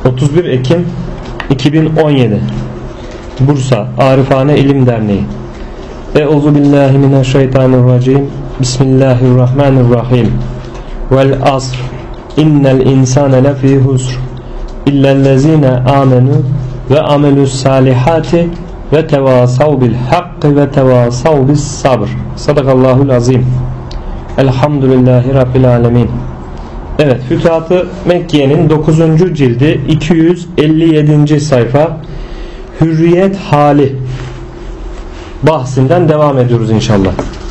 31 Ekim 2017 Bursa Arifane İlim Derneği. Euzubillahimineşşeytanirracim. Bismillahirrahmanirrahim. Vel asr. İnnel insane lefî husr. İllellezîne âmenû ve amelus salihati ve tevasav bil hakkı ve tevasav bis sabr. Sadakallahul azim. Elhamdülillahi Rabbil alemin. Evet, Fütuhat-ı Mekke'nin 9. cildi 257. sayfa Hürriyet hali bahsinden devam ediyoruz inşallah.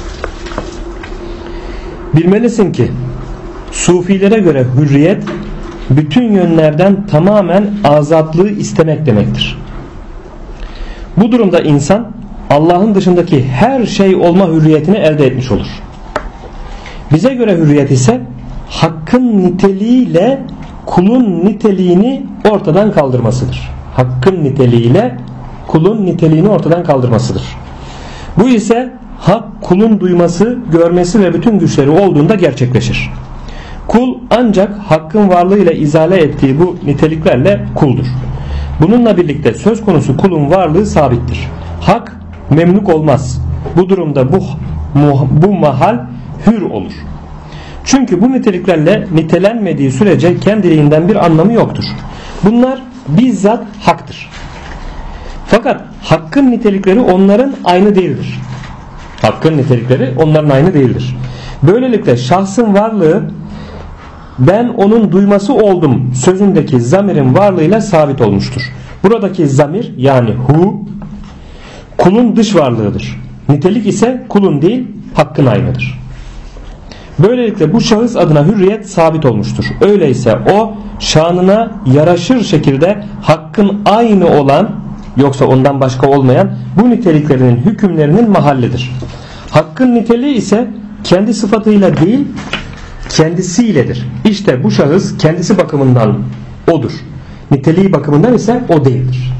Bilmelisin ki Sufilere göre hürriyet bütün yönlerden tamamen azatlığı istemek demektir. Bu durumda insan Allah'ın dışındaki her şey olma hürriyetini elde etmiş olur. Bize göre hürriyet ise hakkın niteliğiyle kulun niteliğini ortadan kaldırmasıdır. Hakkın niteliğiyle kulun niteliğini ortadan kaldırmasıdır. Bu ise hak kulun duyması, görmesi ve bütün güçleri olduğunda gerçekleşir. Kul ancak hakkın varlığıyla izale ettiği bu niteliklerle kuldur. Bununla birlikte söz konusu kulun varlığı sabittir. Hak memluk olmaz. Bu durumda bu mahal hür olur. Çünkü bu niteliklerle nitelenmediği sürece kendiliğinden bir anlamı yoktur. Bunlar bizzat haktır. Fakat hakkın nitelikleri onların aynı değildir. Hakkın nitelikleri onların aynı değildir. Böylelikle şahsın varlığı ben onun duyması oldum sözündeki zamirin varlığıyla sabit olmuştur. Buradaki zamir yani hu kulun dış varlığıdır. Nitelik ise kulun değil hakkın aynıdır. Böylelikle bu şahıs adına hürriyet sabit olmuştur. Öyleyse o şanına yaraşır şekilde hakkın aynı olan yoksa ondan başka olmayan bu niteliklerinin hükümlerinin mahallidir. Hakkın niteliği ise kendi sıfatıyla değil kendisiyledir. İşte bu şahıs kendisi bakımından odur. Niteliği bakımından ise o değildir.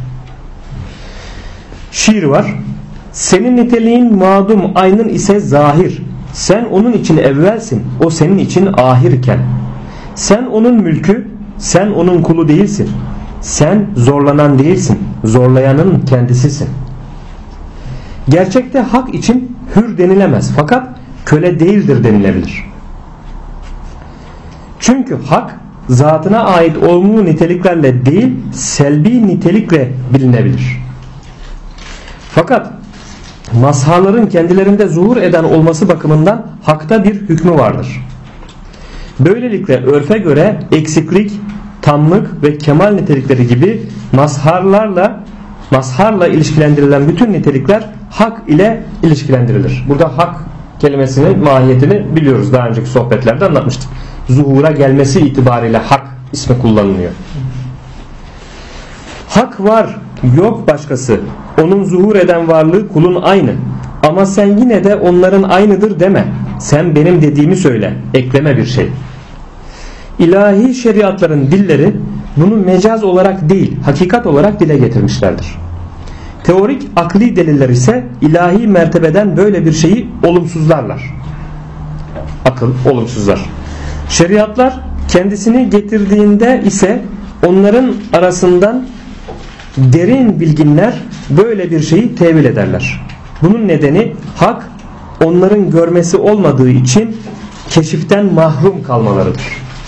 Şiir var. Senin niteliğin madum aynın ise zahir. Sen onun için evvelsin. O senin için ahirken. Sen onun mülkü. Sen onun kulu değilsin. Sen zorlanan değilsin. Zorlayanın kendisisin. Gerçekte hak için hür denilemez. Fakat köle değildir denilebilir. Çünkü hak zatına ait olumlu niteliklerle değil selbi nitelikle bilinebilir. Fakat mazharların kendilerinde zuhur eden olması bakımından hakta bir hükmü vardır. Böylelikle örfe göre eksiklik, tamlık ve kemal nitelikleri gibi mazharla ilişkilendirilen bütün nitelikler hak ile ilişkilendirilir. Burada hak kelimesinin mahiyetini biliyoruz. Daha önceki sohbetlerde anlatmıştık. Zuhura gelmesi itibariyle hak ismi kullanılıyor. Hak var, yok başkası. Onun zuhur eden varlığı kulun aynı. Ama sen yine de onların aynıdır deme. Sen benim dediğimi söyle. Ekleme bir şey. İlahi şeriatların dilleri bunu mecaz olarak değil, hakikat olarak dile getirmişlerdir. Teorik akli deliller ise ilahi mertebeden böyle bir şeyi olumsuzlarlar. Akıl olumsuzlar. Şeriatlar kendisini getirdiğinde ise onların arasından derin bilginler böyle bir şeyi tevil ederler. Bunun nedeni hak onların görmesi olmadığı için keşiften mahrum kalmalarıdır.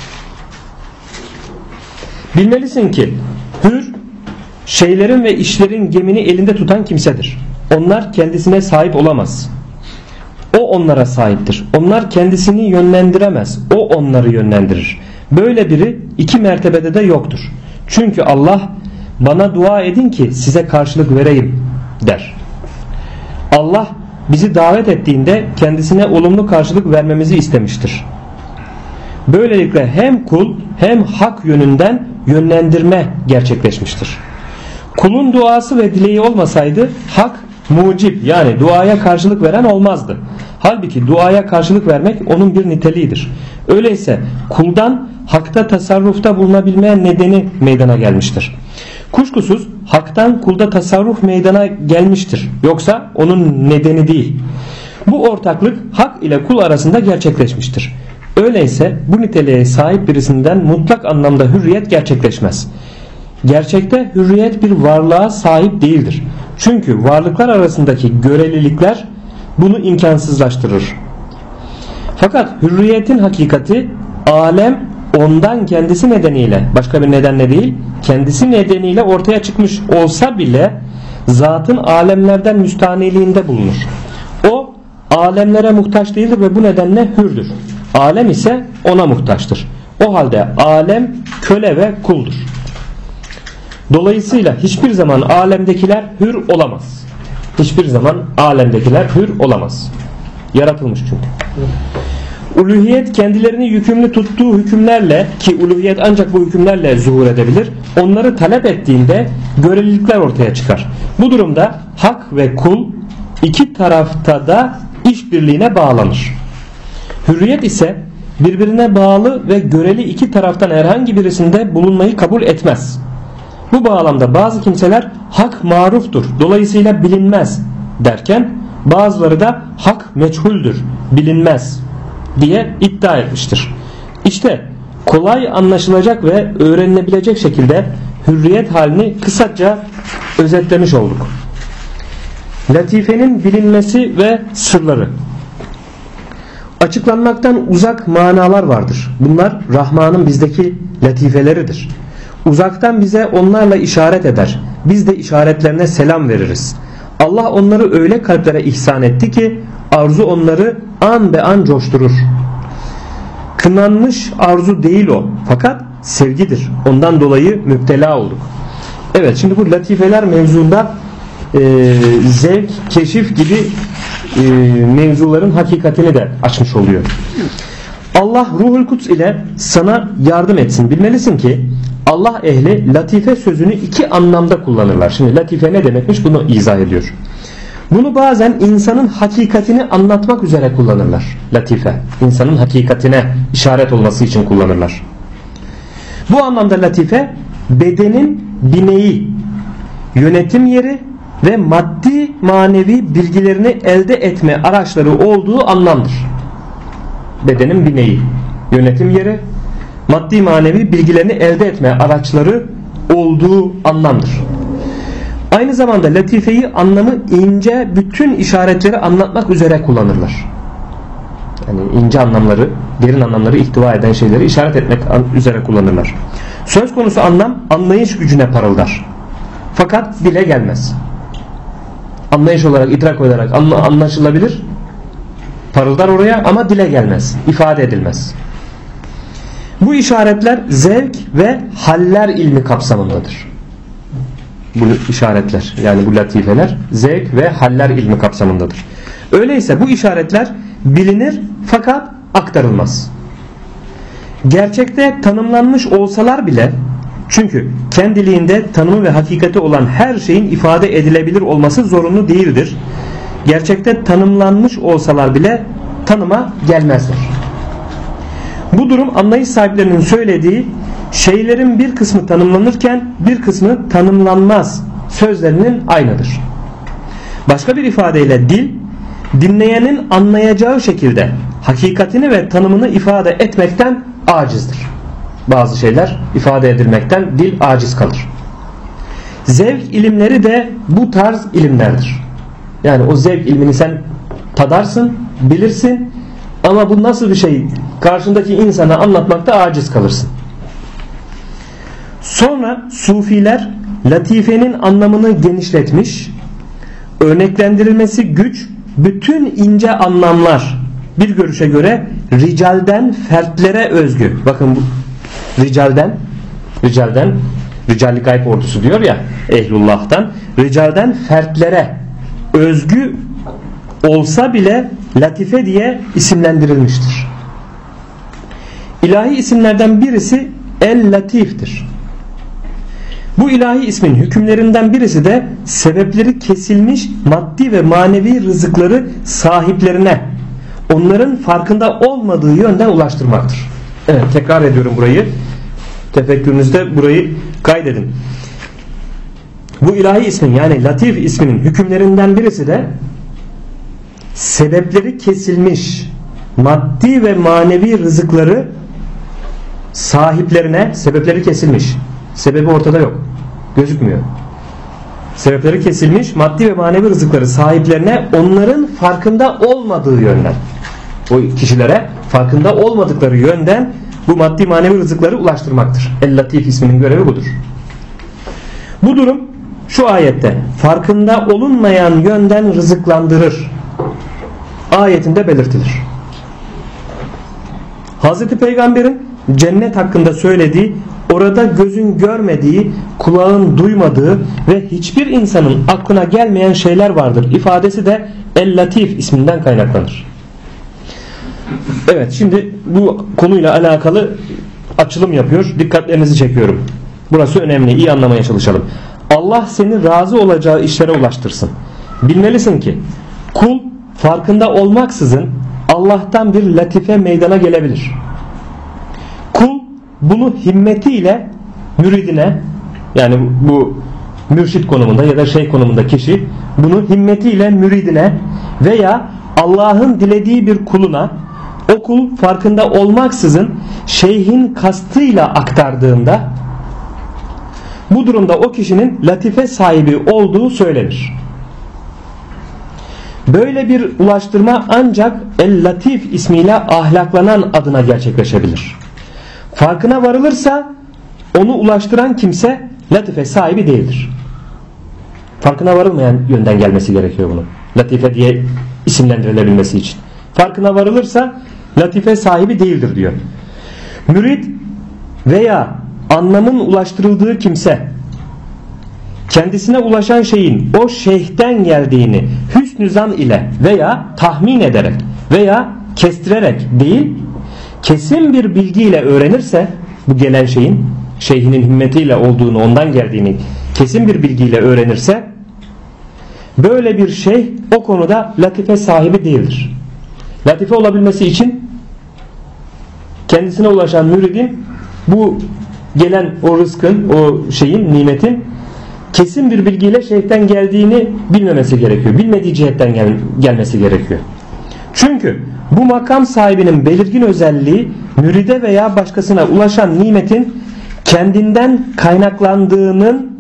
Bilmelisin ki hür şeylerin ve işlerin gemini elinde tutan kimsedir. Onlar kendisine sahip olamaz. O onlara sahiptir. Onlar kendisini yönlendiremez. O onları yönlendirir. Böyle biri iki mertebede de yoktur. Çünkü Allah bana dua edin ki size karşılık vereyim der. Allah bizi davet ettiğinde kendisine olumlu karşılık vermemizi istemiştir. Böylelikle hem kul hem hak yönünden yönlendirme gerçekleşmiştir. Kulun duası ve dileği olmasaydı hak mucib yani duaya karşılık veren olmazdı. Halbuki duaya karşılık vermek onun bir niteliğidir. Öyleyse kuldan hakta tasarrufta bulunabilmeyen nedeni meydana gelmiştir. Kuşkusuz haktan kulda tasarruf meydana gelmiştir. Yoksa onun nedeni değil. Bu ortaklık hak ile kul arasında gerçekleşmiştir. Öyleyse bu niteliğe sahip birisinden mutlak anlamda hürriyet gerçekleşmez. Gerçekte hürriyet bir varlığa sahip değildir. Çünkü varlıklar arasındaki görelilikler bunu imkansızlaştırır. Fakat hürriyetin hakikati, alem ondan kendisi nedeniyle, başka bir nedenle değil, kendisi nedeniyle ortaya çıkmış olsa bile zatın alemlerden müstaniliğinde bulunur. O alemlere muhtaç değildir ve bu nedenle hürdür. Alem ise ona muhtaçtır. O halde alem köle ve kuldur. Dolayısıyla hiçbir zaman alemdekiler hür olamaz. Hiçbir zaman alemdekiler hür olamaz. Yaratılmış çünkü. Uluhiyet kendilerini yükümlü tuttuğu hükümlerle, ki uluhiyet ancak bu hükümlerle zuhur edebilir, onları talep ettiğinde görelilikler ortaya çıkar. Bu durumda hak ve kul iki tarafta da işbirliğine bağlanır. Hürriyet ise birbirine bağlı ve göreli iki taraftan herhangi birisinde bulunmayı kabul etmez. Bu bağlamda bazı kimseler hak maruftur, dolayısıyla bilinmez derken, bazıları da hak meçhuldür, bilinmez diye iddia etmiştir. İşte kolay anlaşılacak ve öğrenilebilecek şekilde hürriyet halini kısaca özetlemiş olduk. Latifenin bilinmesi ve sırları. Açıklanmaktan uzak manalar vardır. Bunlar Rahman'ın bizdeki latifeleridir. Uzaktan bize onlarla işaret eder. Biz de işaretlerine selam veririz. Allah onları öyle kalplere ihsan etti ki arzu onları an be an coşturur. Kınanmış arzu değil o, fakat sevgidir. Ondan dolayı müptela olduk. Evet, şimdi bu latifeler mevzunda zevk, keşif gibi mevzuların hakikatini de açmış oluyor. Allah Ruhul Kuds ile sana yardım etsin. Bilmelisin ki Allah ehli latife sözünü iki anlamda kullanırlar. Şimdi latife ne demekmiş, bunu izah ediyor. Bunu bazen insanın hakikatini anlatmak üzere kullanırlar. Latife, insanın hakikatine işaret olması için kullanırlar. Bu anlamda latife, bedenin bineği, yönetim yeri ve maddi manevi bilgilerini elde etme araçları olduğu anlamdır. Bedenin bineği, yönetim yeri, maddi manevi bilgilerini elde etme araçları olduğu anlamdır. Aynı zamanda latifeyi anlamı ince bütün işaretleri anlatmak üzere kullanırlar. Yani ince anlamları, derin anlamları ihtiva eden şeyleri işaret etmek üzere kullanırlar. Söz konusu anlam anlayış gücüne parıldar. Fakat dile gelmez. Anlayış olarak, idrak olarak anlaşılabilir, parıldar oraya ama dile gelmez, ifade edilmez. Bu işaretler zevk ve haller ilmi kapsamındadır. Bu işaretler, yani bu latifeler zevk ve haller ilmi kapsamındadır. Öyleyse bu işaretler bilinir fakat aktarılmaz. Gerçekte tanımlanmış olsalar bile, çünkü kendiliğinde tanımı ve hakikati olan her şeyin ifade edilebilir olması zorunlu değildir. Gerçekte tanımlanmış olsalar bile tanıma gelmezler. Bu durum anlayış sahiplerinin söylediği şeylerin bir kısmı tanımlanırken bir kısmı tanımlanmaz sözlerinin aynıdır. Başka bir ifadeyle dil, dinleyenin anlayacağı şekilde hakikatini ve tanımını ifade etmekten acizdir. Bazı şeyler ifade edilmekten dil aciz kalır. Zevk ilimleri de bu tarz ilimlerdir. Yani o zevk ilmini sen tadarsın, bilirsin ama bu nasıl bir şey karşındaki insana anlatmakta aciz kalırsın. Sonra sufiler latifenin anlamını genişletmiş, örneklendirilmesi güç bütün ince anlamlar bir görüşe göre ricalden fertlere özgü. Bakın bu ricalden ricalli gayb ordusu diyor ya, ehlullah'tan ricalden fertlere özgü olsa bile latife diye isimlendirilmiştir. İlahi isimlerden birisi El-Latif'tir. Bu ilahi ismin hükümlerinden birisi de sebepleri kesilmiş maddi ve manevi rızıkları sahiplerine onların farkında olmadığı yönden ulaştırmaktır. Evet, tekrar ediyorum burayı. Tefekkürünüzde burayı kaydedin. Bu ilahi ismin, yani Latif isminin hükümlerinden birisi de sebepleri kesilmiş maddi ve manevi rızıkları sahiplerine, sebepleri kesilmiş, sebebi ortada yok, gözükmüyor. Sebepleri kesilmiş maddi ve manevi rızıkları sahiplerine onların farkında olmadığı yönden, o kişilere farkında olmadıkları yönden bu maddi manevi rızıkları ulaştırmaktır. El-Latif isminin görevi budur. Bu durum şu ayette farkında olunmayan yönden rızıklandırır ayetinde belirtilir. Hazreti Peygamber'in cennet hakkında söylediği, orada gözün görmediği, kulağın duymadığı ve hiçbir insanın aklına gelmeyen şeyler vardır ifadesi de El-Latif isminden kaynaklanır. Evet, şimdi bu konuyla alakalı açılım yapıyor. Dikkatlerinizi çekiyorum. Burası önemli. İyi anlamaya çalışalım. Allah seni razı olacağı işlere ulaştırsın. Bilmelisin ki kul farkında olmaksızın Allah'tan bir latife meydana gelebilir. Kul bunu himmetiyle müridine, yani bu mürşit konumunda ya da şeyh konumunda kişi bunu himmetiyle müridine veya Allah'ın dilediği bir kuluna, o kul farkında olmaksızın şeyhin kastıyla aktardığında bu durumda o kişinin latife sahibi olduğu söylenir. Böyle bir ulaştırma ancak El-Latif ismiyle ahlaklanan adına gerçekleşebilir. Farkına varılırsa onu ulaştıran kimse latife sahibi değildir. Farkına varılmayan yönden gelmesi gerekiyor bunun. Latife diye isimlendirilebilmesi için. Farkına varılırsa latife sahibi değildir diyor. Mürid veya anlamın ulaştırıldığı kimse kendisine ulaşan şeyin o şeyhten geldiğini hüsnü zan ile veya tahmin ederek veya kestirerek değil, kesin bir bilgiyle öğrenirse, bu gelen şeyin şeyhinin himmetiyle olduğunu, ondan geldiğini kesin bir bilgiyle öğrenirse, böyle bir şeyh o konuda latife sahibi değildir. Latife olabilmesi için kendisine ulaşan müridin bu gelen o rızkın, o şeyin, nimetin kesin bir bilgiyle şeyhten geldiğini bilmemesi gerekiyor. Bilmediği cihetten gelmesi gerekiyor. Çünkü bu makam sahibinin belirgin özelliği müride veya başkasına ulaşan nimetin kendinden kaynaklandığının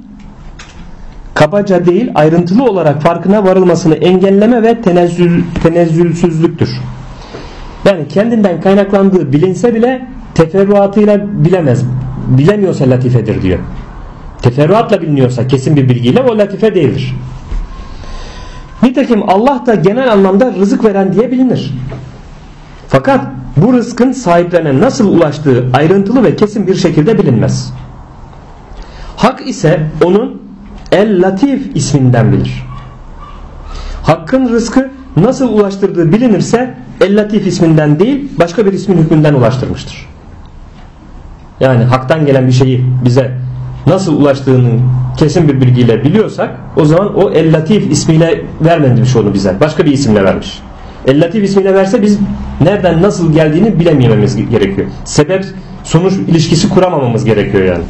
kabaca değil ayrıntılı olarak farkına varılmasını engelleme ve tenezzülsüzlüktür. Yani kendinden kaynaklandığı bilinse bile teferruatıyla bilemez. Bilemiyorsa latifedir diyor. Teferruatla biliniyorsa kesin bir bilgiyle o latife değildir. Nitekim Allah da genel anlamda rızık veren diye bilinir. Fakat bu rızkın sahiplerine nasıl ulaştığı ayrıntılı ve kesin bir şekilde bilinmez. Hak ise onun El-Latif isminden bilir. Hakkın rızkı nasıl ulaştırdığı bilinirse El-Latif isminden değil başka bir ismin hükmünden ulaştırmıştır. Yani haktan gelen bir şeyi bize nasıl ulaştığını kesin bir bilgiyle biliyorsak o zaman o El-Latif ismiyle vermemiş onu bize. Başka bir isimle vermiş. El-Latif ismiyle verse biz nereden nasıl geldiğini bilemememiz gerekiyor. Sebep sonuç ilişkisi kuramamamız gerekiyor yani.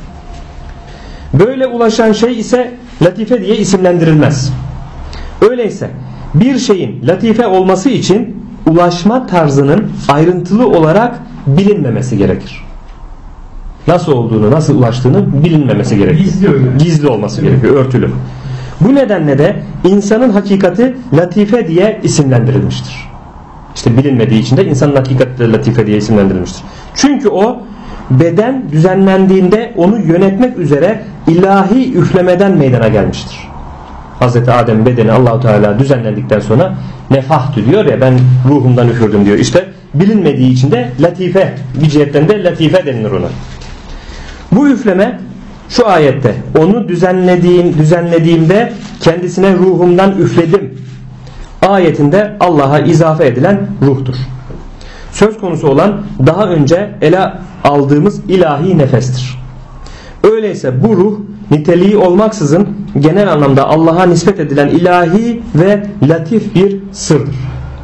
Böyle ulaşan şey ise latife diye isimlendirilmez. Öyleyse bir şeyin latife olması için ulaşma tarzının ayrıntılı olarak bilinmemesi gerekir. Nasıl olduğunu, nasıl ulaştığını bilinmemesi gerekiyor. Gizli olması gerekiyor, örtülü. Bu nedenle de insanın hakikati latife diye isimlendirilmiştir. İşte bilinmediği için de insanın hakikati de latife diye isimlendirilmiştir. Çünkü o beden düzenlendiğinde onu yönetmek üzere ilahi üflemeden meydana gelmiştir. Hazreti Adem bedeni Allah-u Teala düzenlendikten sonra nefahtü diyor ya, ben ruhumdan üfürdüm diyor. İşte bilinmediği için de latife, bir cihetten de latife denilir ona. Bu üfleme şu ayette onu düzenlediğimde kendisine ruhumdan üfledim ayetinde Allah'a izafe edilen ruhtur. Söz konusu olan daha önce ele aldığımız ilahi nefestir. Öyleyse bu ruh niteliği olmaksızın genel anlamda Allah'a nispet edilen ilahi ve latif bir sırdır.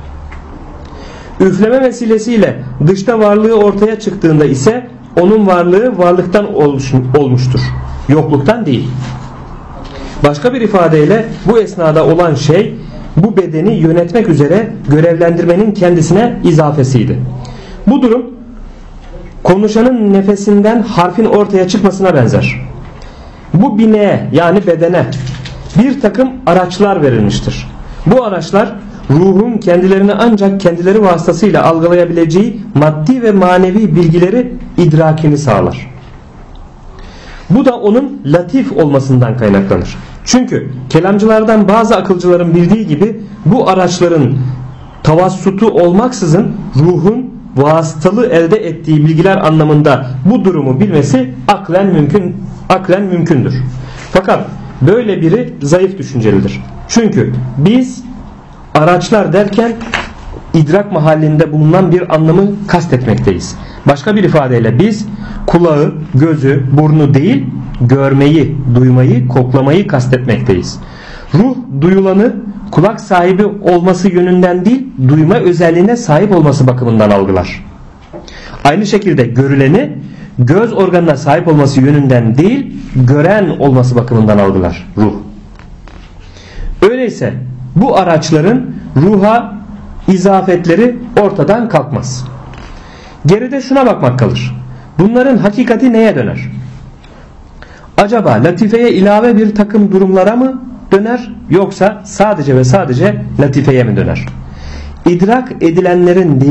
Üfleme vesilesiyle dışta varlığı ortaya çıktığında ise onun varlığı varlıktan olmuştur. Yokluktan değil. Başka bir ifadeyle bu esnada olan şey bu bedeni yönetmek üzere görevlendirmenin kendisine izafesiydi. Bu durum konuşanın nefesinden harfin ortaya çıkmasına benzer. bu bineğe yani bedene bir takım araçlar verilmiştir. Bu araçlar ruhun kendilerini ancak kendileri vasıtasıyla algılayabileceği maddi ve manevi bilgileri idrakini sağlar. Bu da onun latif olmasından kaynaklanır. Çünkü kelamcılardan bazı akılcıların bildiği gibi bu araçların tavassutu olmaksızın ruhun vasıtalı elde ettiği bilgiler anlamında bu durumu bilmesi aklen mümkündür. Fakat böyle biri zayıf düşüncelidir. Çünkü biz araçlar derken idrak mahallinde bulunan bir anlamı kastetmekteyiz. Başka bir ifadeyle biz kulağı, gözü, burnu değil, görmeyi, duymayı, koklamayı kastetmekteyiz. Ruh duyulanı kulak sahibi olması yönünden değil, duyma özelliğine sahip olması bakımından algılar. Aynı şekilde görüleni göz organına sahip olması yönünden değil, gören olması bakımından algılar ruh. Öyleyse bu araçların ruha izafetleri ortadan kalkmaz. Geride şuna bakmak kalır. Bunların hakikati neye döner? Acaba latifeye ilave bir takım durumlara mı döner, yoksa sadece ve sadece latifeye mi döner? İdrak edilenlerin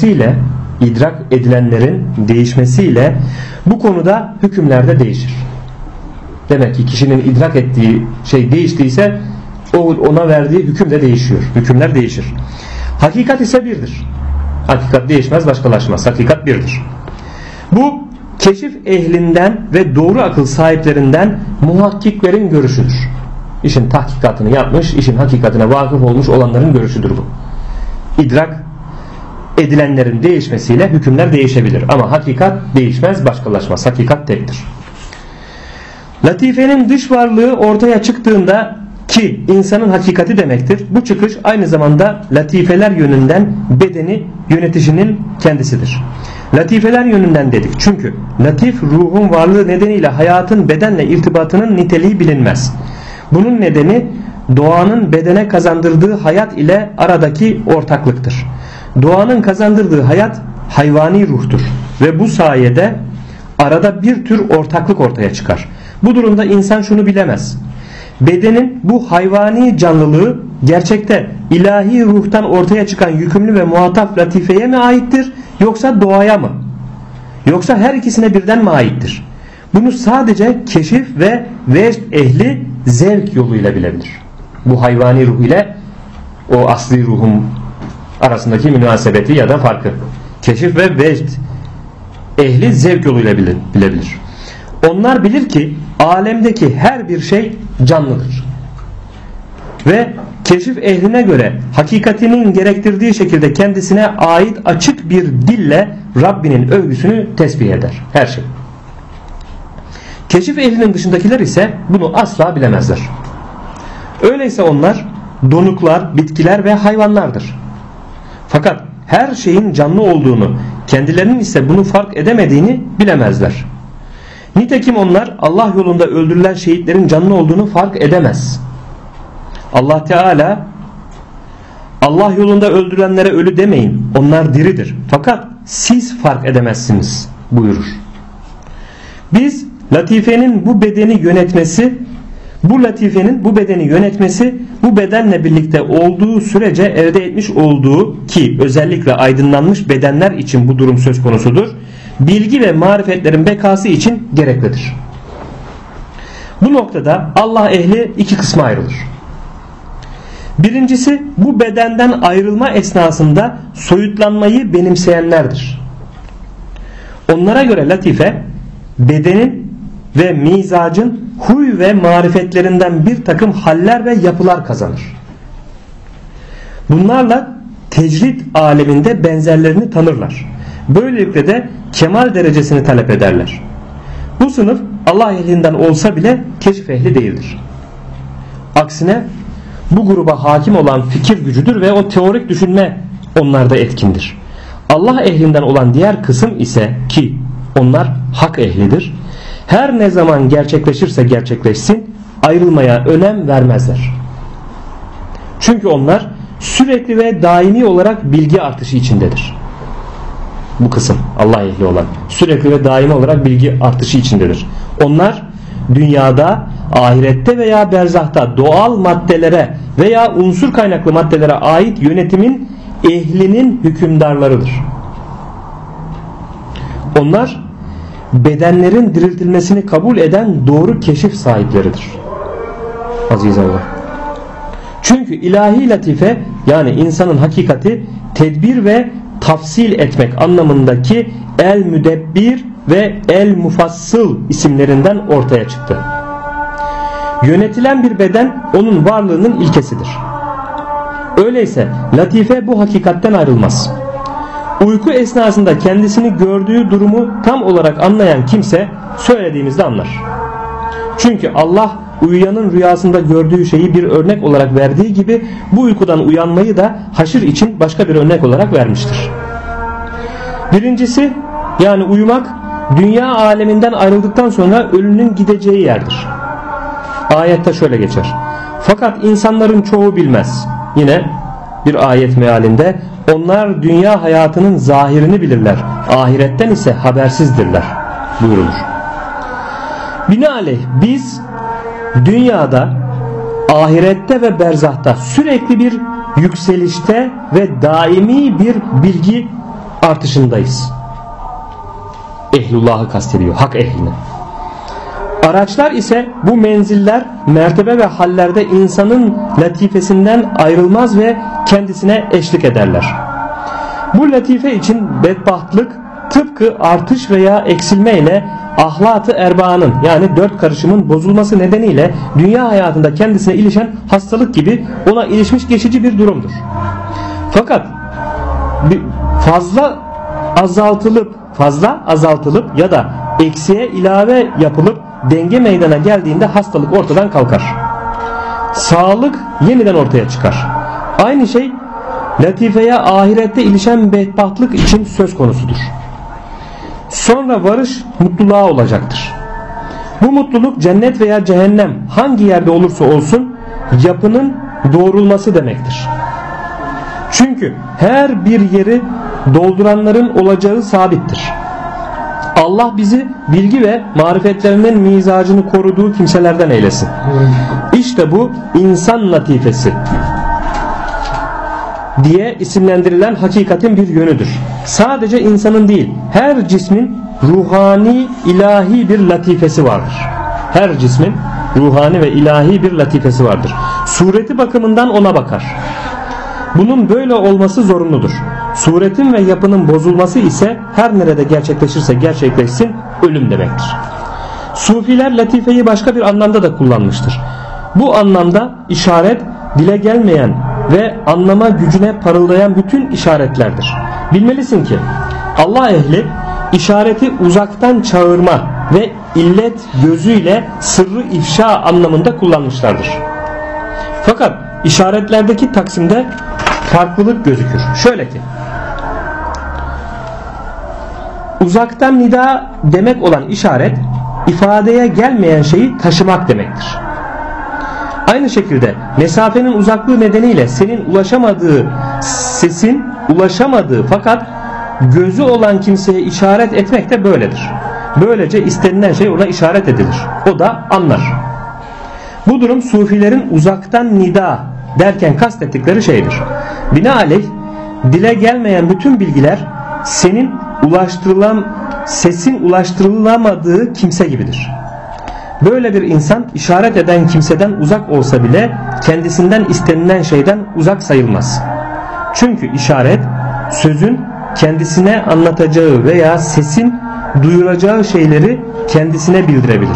değişmesiyle bu konuda hükümler de değişir. Demek ki kişinin idrak ettiği şey değiştiyse ona verdiği hüküm de değişiyor. Hükümler değişir. Hakikat ise birdir. Hakikat değişmez, başkalaşmaz. Hakikat birdir. Bu keşif ehlinden ve doğru akıl sahiplerinden muhakkiklerin görüşüdür. İşin tahkikatını yapmış, işin hakikatine vakıf olmuş olanların görüşüdür bu. İdrak edilenlerin değişmesiyle hükümler değişebilir. Ama hakikat değişmez, başkalaşmaz. Hakikat tektir. Latifenin dış varlığı ortaya çıktığında ki insanın hakikati demektir. Bu çıkış aynı zamanda latifeler yönünden bedeni yönetişinin kendisidir. Latifeler yönünden dedik. Çünkü latif ruhun varlığı nedeniyle hayatın bedenle irtibatının niteliği bilinmez. Bunun nedeni doğanın bedene kazandırdığı hayat ile aradaki ortaklıktır. Doğanın kazandırdığı hayat hayvani ruhtur ve bu sayede arada bir tür ortaklık ortaya çıkar. Bu durumda insan şunu bilemez: bedenin bu hayvani canlılığı gerçekte ilahi ruhtan ortaya çıkan yükümlü ve muhatap latifeye mi aittir, yoksa doğaya mı? Yoksa her ikisine birden mi aittir? Bunu sadece keşif ve vecd ehli zevk yoluyla bilebilir. Bu hayvani ruh ile o asli ruhun arasındaki münasebeti ya da farkı. Keşif ve vecd ehli zevk yoluyla bilebilir. Onlar bilir ki alemdeki her bir şey canlıdır. Ve keşif ehline göre hakikatinin gerektirdiği şekilde kendisine ait açık bir dille Rabbinin övgüsünü tesbih eder. Her şey. Keşif ehlinin dışındakiler ise bunu asla bilemezler. Öyleyse onlar donuklar, bitkiler ve hayvanlardır. Fakat her şeyin canlı olduğunu, kendilerinin ise bunu fark edemediğini bilemezler. Nitekim onlar Allah yolunda öldürülen şehitlerin canlı olduğunu fark edemez. Allah Teala Allah yolunda öldürülenlere ölü demeyin, onlar diridir. Fakat siz fark edemezsiniz buyurur. Biz latifenin bu bedeni yönetmesi, bu bedenle birlikte olduğu sürece elde etmiş olduğu, ki özellikle aydınlanmış bedenler için bu durum söz konusudur, bilgi ve marifetlerin bekası için gereklidir. Bu noktada Allah ehli iki kısma ayrılır. Birincisi, bu bedenden ayrılma esnasında soyutlanmayı benimseyenlerdir. Onlara göre latife, bedenin ve mizacın huy ve marifetlerinden bir takım haller ve yapılar kazanır. Bunlarla tecrid aleminde benzerlerini tanırlar. Böylelikle de kemal derecesini talep ederler. Bu sınıf Allah ehlinden olsa bile keşif ehli değildir. Aksine bu gruba hakim olan fikir gücüdür ve o teorik düşünme onlarda etkindir. Allah ehlinden olan diğer kısım ise, ki onlar hak ehlidir, her ne zaman gerçekleşirse gerçekleşsin ayrılmaya önem vermezler. Çünkü onlar sürekli ve daimi olarak bilgi artışı içindedir. Bu kısım Allah ehli olan sürekli ve daimi olarak bilgi artışı içindedir. Onlar dünyada, ahirette veya berzahta doğal maddelere veya unsur kaynaklı maddelere ait yönetimin ehlinin hükümdarlarıdır. Onlar bedenlerin diriltilmesini kabul eden doğru keşif sahipleridir. Aziz Allah. Çünkü ilahi latife, yani insanın hakikati, tedbir ve tafsil etmek anlamındaki el müdebbir ve el mufassıl isimlerinden ortaya çıktı. Yönetilen bir beden onun varlığının ilkesidir. Öyleyse latife bu hakikatten ayrılmaz. Uyku esnasında kendisini gördüğü durumu tam olarak anlayan kimse söylediğimizde anlar. Çünkü Allah uyuyanın rüyasında gördüğü şeyi bir örnek olarak verdiği gibi bu uykudan uyanmayı da haşr için başka bir örnek olarak vermiştir. Birincisi, yani uyumak, dünya aleminden ayrıldıktan sonra ölünün gideceği yerdir. Ayette şöyle geçer: fakat insanların çoğu bilmez. Yine bir ayet mealinde, onlar dünya hayatının zahirini bilirler, ahiretten ise habersizdirler buyurulur. Binaenaleyh biz dünyada, ahirette ve berzahta sürekli bir yükselişte ve daimi bir bilgi artışındayız. Ehlullah'ı kastediyor, hak ehlini. Araçlar ise bu menziller, mertebe ve hallerde insanın latifesinden ayrılmaz ve kendisine eşlik ederler. Bu latife için bedbahtlık tıpkı artış veya eksilme ile ahlat-ı erbaanın, yani dört karışımın bozulması nedeniyle dünya hayatında kendisine ilişen hastalık gibi ona ilişmiş geçici bir durumdur. Fakat fazla azaltılıp ya da eksiye ilave yapılıp denge meydana geldiğinde hastalık ortadan kalkar. Sağlık yeniden ortaya çıkar. Aynı şey latifeye ahirette ilişen bedbahtlık için söz konusudur. Sonra varış mutluluğa olacaktır. Bu mutluluk cennet veya cehennem hangi yerde olursa olsun yapının doğrulması demektir. Çünkü her bir yeri dolduranların olacağı sabittir. Allah bizi bilgi ve marifetlerinin mizacını koruduğu kimselerden eylesin. İşte bu insan latifesi diye isimlendirilen hakikatin bir yönüdür. Sadece insanın değil, her cismin ruhani, ilahi bir latifesi vardır. Her cismin ruhani ve ilahi bir latifesi vardır. Sureti bakımından ona bakar. Bunun böyle olması zorunludur. Suretin ve yapının bozulması ise her nerede gerçekleşirse gerçekleşsin ölüm demektir. Sufiler latifeyi başka bir anlamda da kullanmıştır. Bu anlamda işaret, dile gelmeyen ve anlama gücüne parıldayan bütün işaretlerdir. Bilmelisin ki Allah ehli işareti uzaktan çağırma ve illet gözüyle sırrı ifşa anlamında kullanmışlardır. Fakat işaretlerdeki taksimde farklılık gözükür. Şöyle ki, uzaktan nida demek olan işaret, ifadeye gelmeyen şeyi taşımak demektir. Aynı şekilde mesafenin uzaklığı nedeniyle senin ulaşamadığı, sesin ulaşamadığı fakat gözü olan kimseye işaret etmek de böyledir. Böylece istenilen şey ona işaret edilir. O da anlar. Bu durum sufilerin uzaktan nida derken kastettikleri şeydir. Binaenaleyh dile gelmeyen bütün bilgiler sesin ulaştırılamadığı kimse gibidir. Böyle bir insan işaret eden kimseden uzak olsa bile kendisinden istenilen şeyden uzak sayılmaz. Çünkü işaret sözün kendisine anlatacağı veya sesin duyuracağı şeyleri kendisine bildirebilir.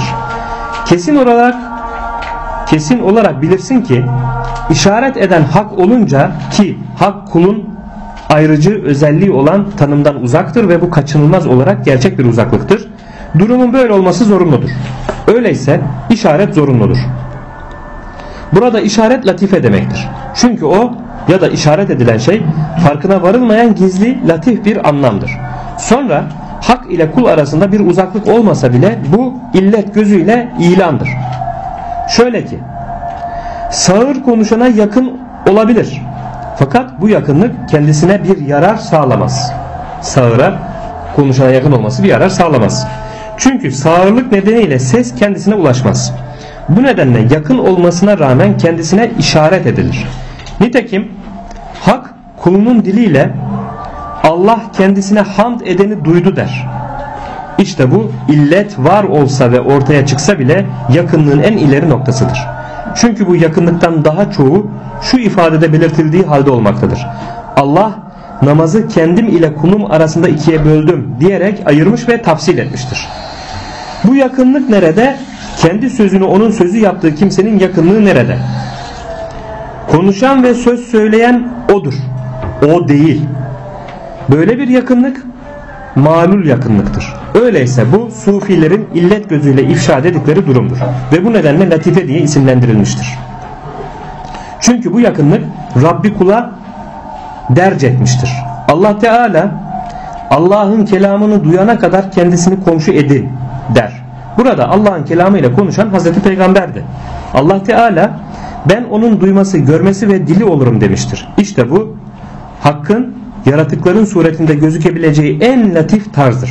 Kesin olarak bilirsin ki işaret eden hak olunca, ki hak kulun ayrıcı özelliği olan tanımdan uzaktır ve bu kaçınılmaz olarak gerçek bir uzaklıktır. Durumun böyle olması zorunludur. Öyleyse işaret zorunludur. Burada işaret latife demektir. Çünkü o ya da işaret edilen şey farkına varılmayan gizli latif bir anlamdır. Sonra hak ile kul arasında bir uzaklık olmasa bile bu illet gözüyle ilandır. Şöyle ki, sağır konuşana yakın olabilir. Fakat bu yakınlık kendisine bir yarar sağlamaz. Sağıra konuşana yakın olması bir yarar sağlamaz. Çünkü sağırlık nedeniyle ses kendisine ulaşmaz. Bu nedenle yakın olmasına rağmen kendisine işaret edilir. Nitekim hak kulunun diliyle Allah kendisine hamd edeni duydu der. İşte bu illet var olsa ve ortaya çıksa bile yakınlığın en ileri noktasıdır. Çünkü bu yakınlıktan daha çoğu şu ifadede belirtildiği halde olmaktadır. Allah namazı kendim ile kulum arasında ikiye böldüm diyerek ayırmış ve tafsil etmiştir. Bu yakınlık nerede? Kendi sözünü onun sözü yaptığı kimsenin yakınlığı nerede? Konuşan ve söz söyleyen odur. O değil. Böyle bir yakınlık malul yakınlıktır. Öyleyse bu sufilerin illet gözüyle ifşa dedikleri durumdur. Ve bu nedenle latife diye isimlendirilmiştir. Çünkü bu yakınlık Rabbi kula derc etmiştir. Allah Teala Allah'ın kelamını duyana kadar kendisini komşu edin der. Burada Allah'ın kelamıyla konuşan Hazreti Peygamber'di. Allah Teala ben onun duyması, görmesi ve dili olurum demiştir. İşte bu Hakk'ın yaratıkların suretinde gözükebileceği en latif tarzdır.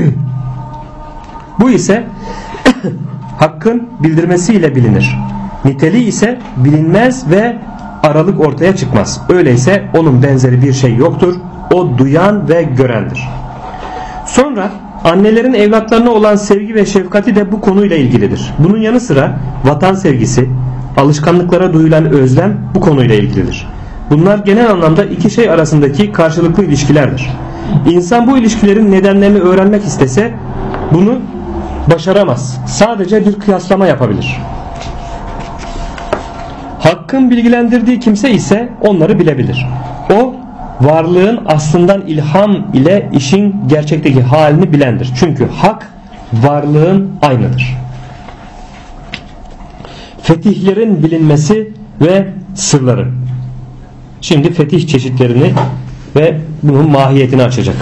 Bu ise Hakk'ın bildirmesiyle bilinir. Niteliği ise bilinmez ve aralık ortaya çıkmaz. Öyleyse onun benzeri bir şey yoktur. O duyan ve görendir. Sonra annelerin evlatlarına olan sevgi ve şefkati de bu konuyla ilgilidir. Bunun yanı sıra vatan sevgisi, alışkanlıklara duyulan özlem bu konuyla ilgilidir. Bunlar genel anlamda iki şey arasındaki karşılıklı ilişkilerdir. İnsan bu ilişkilerin nedenlerini öğrenmek istese bunu başaramaz. Sadece bir kıyaslama yapabilir. Hakkın bilgilendirdiği kimse ise onları bilebilir. O varlığın aslından ilham ile işin gerçekteki halini bilendir. Çünkü hak varlığın aynıdır. Fetihlerin bilinmesi ve sırları. Şimdi fetih çeşitlerini ve bunun mahiyetini açacak.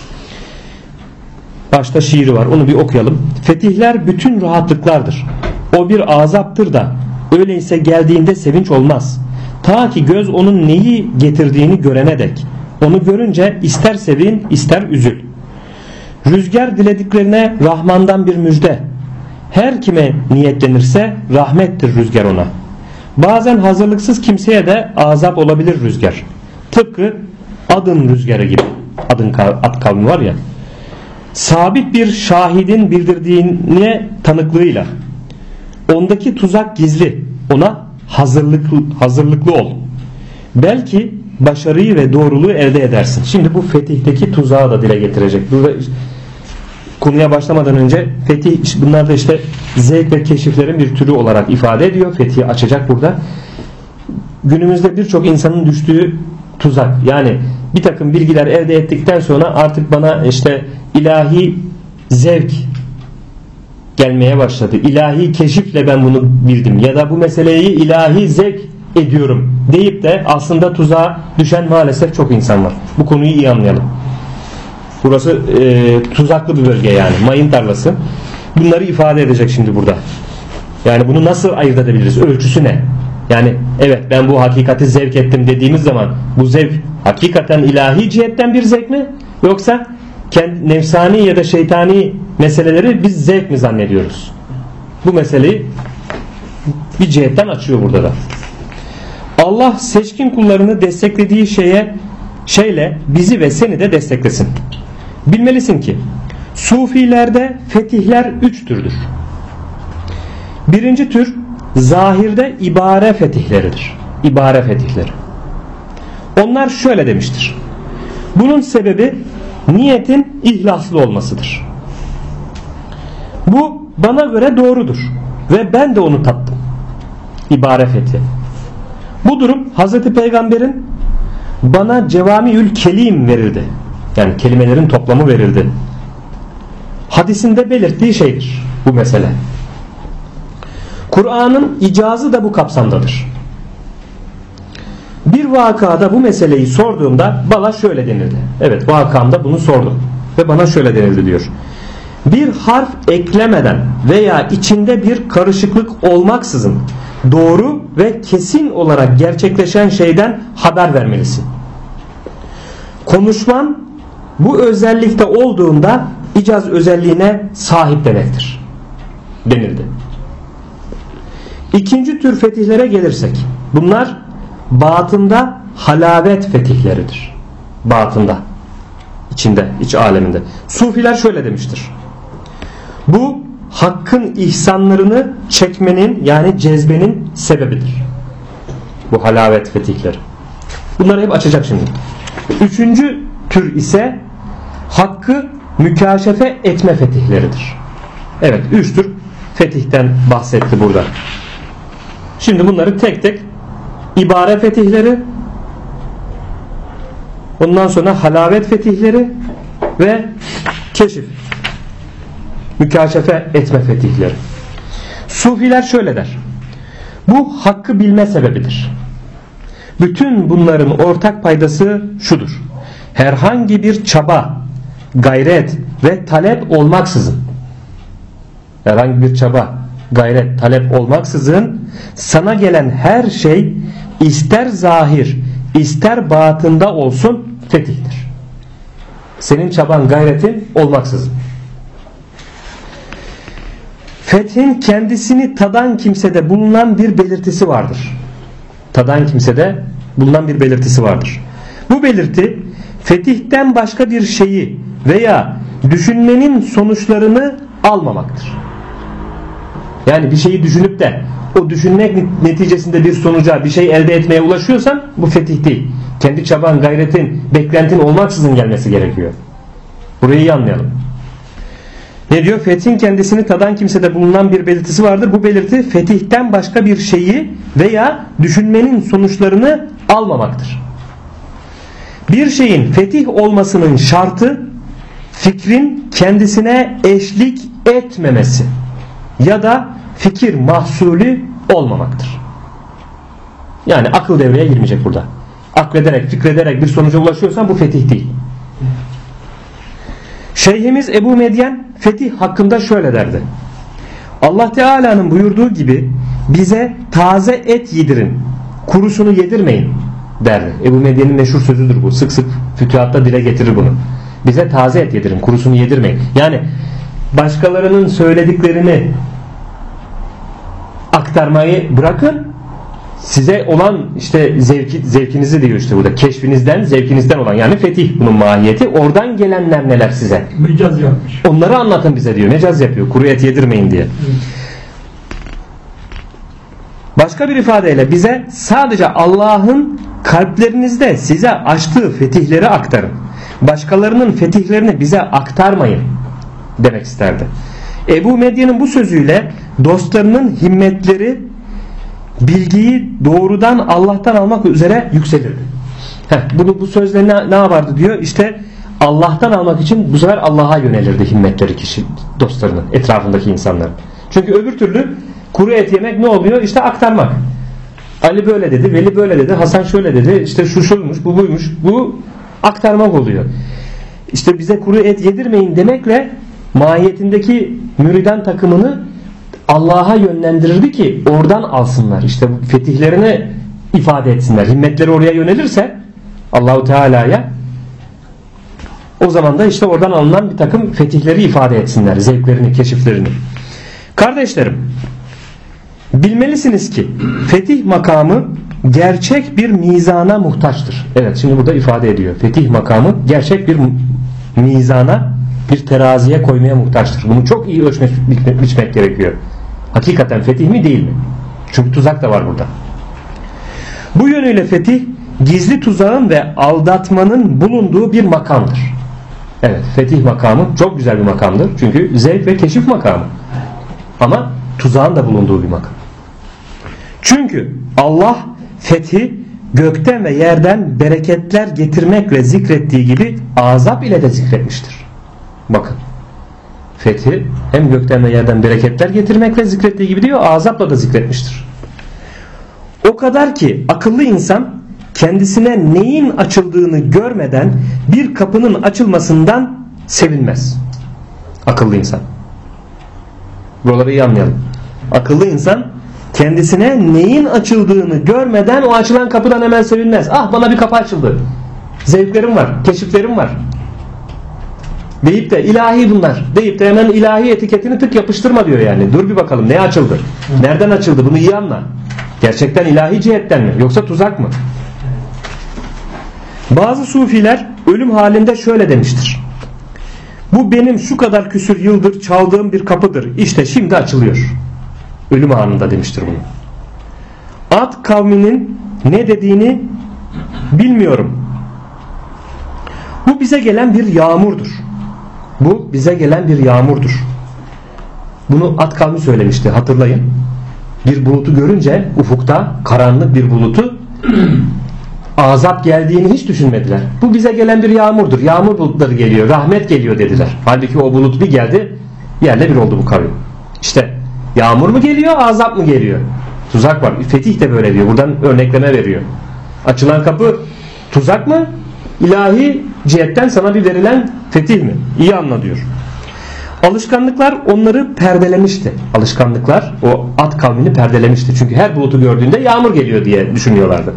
Başta şiiri var, onu bir okuyalım. Fetihler bütün rahatlıklardır. O bir azaptır da öyleyse geldiğinde sevinç olmaz. Ta ki göz onun neyi getirdiğini görene dek. Onu görünce ister sevin ister üzül. Rüzgar dilediklerine Rahman'dan bir müjde. Her kime niyetlenirse rahmettir rüzgar ona. Bazen hazırlıksız kimseye de azap olabilir rüzgar. Tıpkı Adın rüzgarı gibi. Adın at kavmi var ya. Sabit bir şahidin bildirdiğine tanıklığıyla. Ondaki tuzak gizli. Ona hazırlıklı ol. Belki başarıyı ve doğruluğu elde edersin. Şimdi bu fetihteki tuzağı da dile getirecek. Burada konuya başlamadan önce fetih, bunlar da işte zevk ve keşiflerin bir türü olarak ifade ediyor. Fetihi açacak burada. Günümüzde birçok insanın düştüğü tuzak. Yani bir takım bilgiler elde ettikten sonra artık bana işte ilahi zevk gelmeye başladı. İlahi keşifle ben bunu bildim ya da bu meseleyi ilahi zevk ediyorum deyip de aslında tuzağa düşen maalesef çok insan var. Bu konuyu iyi anlayalım. Burası tuzaklı bir bölge yani. Mayın tarlası. Bunları ifade edecek şimdi burada. Yani bunu nasıl ayırt edebiliriz? Ölçüsü ne? Yani evet ben bu hakikati zevk ettim dediğimiz zaman bu zevk hakikaten ilahi cihetten bir zevk mi? Yoksa kendi nefsani ya da şeytani meseleleri biz zevk mi zannediyoruz? Bu meseleyi bir cihetten açıyor burada da. Allah seçkin kullarını desteklediği şeyle bizi ve seni de desteklesin. Bilmelisin ki sufilerde fetihler 3 türdür. Birinci tür zahirde ibare fetihleridir. İbare fetihleri. Onlar şöyle demiştir. Bunun sebebi niyetin ihlaslı olmasıdır. Bu bana göre doğrudur ve ben de onu tattım. İbare fethi. Bu durum Hazreti Peygamber'in bana cevamiül kelim verildi. Yani kelimelerin toplamı verildi. Hadisinde belirttiği şeydir bu mesele. Kur'an'ın icazı da bu kapsamdadır. Bir vakada bu meseleyi sorduğumda bana şöyle denildi. Evet, vakamda bunu sordum ve bana şöyle denildi diyor. Bir harf eklemeden veya içinde bir karışıklık olmaksızın doğru ve kesin olarak gerçekleşen şeyden haber vermelisin. Konuşman bu özellikte olduğunda icaz özelliğine sahip demektir denildi. İkinci tür fetihlere gelirsek, bunlar batında halavet fetihleridir. Batında, içinde, iç aleminde. Sufiler şöyle demiştir: bu hakkın ihsanlarını çekmenin, yani cezbenin sebebidir. Bu halavet fetihleri. Bunları hep açacak şimdi. Üçüncü tür ise hakkı mükaşefe etme fetihleridir. Evet, üç tür fetihten bahsetti burada. Şimdi bunları tek tek, ibare fetihleri, ondan sonra halavet fetihleri ve keşif, mükaşefe etme fetihleri. Sufiler şöyle der: bu hakkı bilme sebebidir. Bütün bunların ortak paydası şudur: herhangi bir çaba, gayret ve talep olmaksızın, herhangi bir çaba, gayret, talep olmaksızın sana gelen her şey ister zahir ister batında olsun fetihtir. Senin çaban, gayretin olmaksızın. Fethin kendisini tadan kimsede bulunan bir belirtisi vardır. Tadan kimsede bulunan bir belirtisi vardır. Bu belirti fetihten başka bir şeyi veya düşünmenin sonuçlarını almamaktır. Yani bir şeyi düşünüp de o düşünmek neticesinde bir sonuca, bir şey elde etmeye ulaşıyorsan bu fetih değil. Kendi çaban, gayretin, beklentin olmaksızın gelmesi gerekiyor. Burayı iyi anlayalım. Ne diyor? Fethin kendisini tadan kimsede bulunan bir belirtisi vardır. Bu belirti fetihten başka bir şeyi veya düşünmenin sonuçlarını almamaktır. Bir şeyin fetih olmasının şartı fikrin kendisine eşlik etmemesi ya da fikir mahsulü olmamaktır. Yani akıl devreye girmeyecek burada. Aklederek, fikrederek bir sonuca ulaşıyorsan bu fetih değil. Şeyhimiz Ebu Medyen fetih hakkında şöyle derdi: Allah Teala'nın buyurduğu gibi bize taze et yedirin, kurusunu yedirmeyin derdi. Ebu Medyen'in meşhur sözüdür bu. Sık sık fütühatta dile getirir bunu. Bize taze et yedirin, kurusunu yedirmeyin. Yani başkalarının söylediklerini aktarmayı bırakın, size olan işte zevkinizi diyor işte burada, keşfinizden, zevkinizden olan, yani fetih bunun mahiyeti. Oradan gelenler neler size? Mecaz yapmış. Onları anlatın bize diyor. Mecaz yapıyor. Kuru et yedirmeyin diye. Başka bir ifadeyle bize sadece Allah'ın kalplerinizde size açtığı fetihleri aktarın. Başkalarının fetihlerini bize aktarmayın demek isterdi. Ebu Medyen'in bu sözüyle dostlarının himmetleri bilgiyi doğrudan Allah'tan almak üzere yükselirdi. Bu sözle ne yapardı diyor? İşte Allah'tan almak için bu sefer Allah'a yönelirdi himmetleri kişi, dostlarının, etrafındaki insanların. Çünkü öbür türlü kuru et yemek ne oluyor? İşte aktarmak. Ali böyle dedi, Veli böyle dedi, Hasan şöyle dedi, işte şu şuymuş, bu buymuş. Bu aktarmak oluyor. İşte bize kuru et yedirmeyin demekle mahiyetindeki müridan takımını Allah'a yönlendirirdi ki oradan alsınlar. İşte fetihlerini ifade etsinler. Himmetleri oraya yönelirse Allahu Teala'ya, o zaman da işte oradan alınan bir takım fetihleri ifade etsinler. Zevklerini, keşiflerini. Kardeşlerim, bilmelisiniz ki fetih makamı gerçek bir mizana muhtaçtır. Evet, şimdi burada ifade ediyor. Fetih makamı gerçek bir mizana, bir teraziye koymaya muhtaçtır. Bunu çok iyi ölçmek, biçmek gerekiyor. Hakikaten fetih mi değil mi? Çünkü tuzak da var burada. Bu yönüyle fetih gizli tuzağın ve aldatmanın bulunduğu bir makamdır. Evet, fetih makamı çok güzel bir makamdır. Çünkü zevk ve keşif makamı. Ama tuzağın da bulunduğu bir makam. Çünkü Allah fethi gökten ve yerden bereketler getirmekle zikrettiği gibi azap ile de zikretmiştir. Bakın, fethi hem gökten ve yerden bereketler getirmekle zikrettiği gibi diyor, azapla da zikretmiştir. O kadar ki akıllı insan kendisine neyin açıldığını görmeden bir kapının açılmasından sevinmez. Akıllı insan. Buraları iyi anlayalım. Akıllı insan kendisine neyin açıldığını görmeden o açılan kapıdan hemen sevinmez. Ah, bana bir kapı açıldı. Zevklerim var, keşiflerim var. deyip de ilahi bunlar deyip de hemen ilahi etiketini tık yapıştırma diyor yani. Dur bir bakalım ne açıldı? Nereden açıldı? Bunu iyi anla. Gerçekten ilahi cihetten mi? Yoksa tuzak mı? Bazı sufiler ölüm halinde şöyle demiştir: bu benim şu kadar küsür yıldır çaldığım bir kapıdır. İşte şimdi açılıyor. Ölüm anında demiştir bunu. Ad kavminin ne dediğini bilmiyorum. Bu bize gelen bir yağmurdur. Bu bize gelen bir yağmurdur. Bunu Ad kavmi söylemişti, hatırlayın. Bir bulutu görünce ufukta karanlık bir bulutu azap geldiğini hiç düşünmediler. Bu bize gelen bir yağmurdur. Yağmur bulutları geliyor, rahmet geliyor dediler. Halbuki o bulut bir geldi, yerle bir oldu bu kavim. İşte yağmur mu geliyor, azap mı geliyor? Tuzak var. Fetih de böyle diyor. Buradan örnekleme veriyor. Açılan kapı tuzak mı? İlahi cihetten sana bir verilen fetih mi? İyi anla diyor. Alışkanlıklar onları perdelemişti. Alışkanlıklar o Ad kavmini perdelemişti. Çünkü her bulutu gördüğünde yağmur geliyor diye düşünüyorlardı.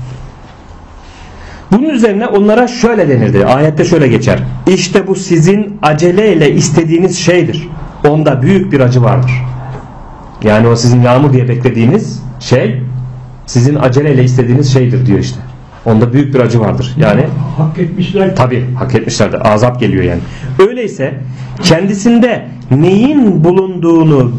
Bunun üzerine onlara şöyle denirdi. Ayette şöyle geçer: İşte bu sizin aceleyle istediğiniz şeydir. Onda büyük bir acı vardır. Yani o sizin yağmur diye beklediğiniz şey sizin aceleyle istediğiniz şeydir diyor işte. Onda büyük bir acı vardır. Yani hak etmişler. Tabii hak etmişlerdir. Azap geliyor yani. Öyleyse kendisinde neyin bulunduğunu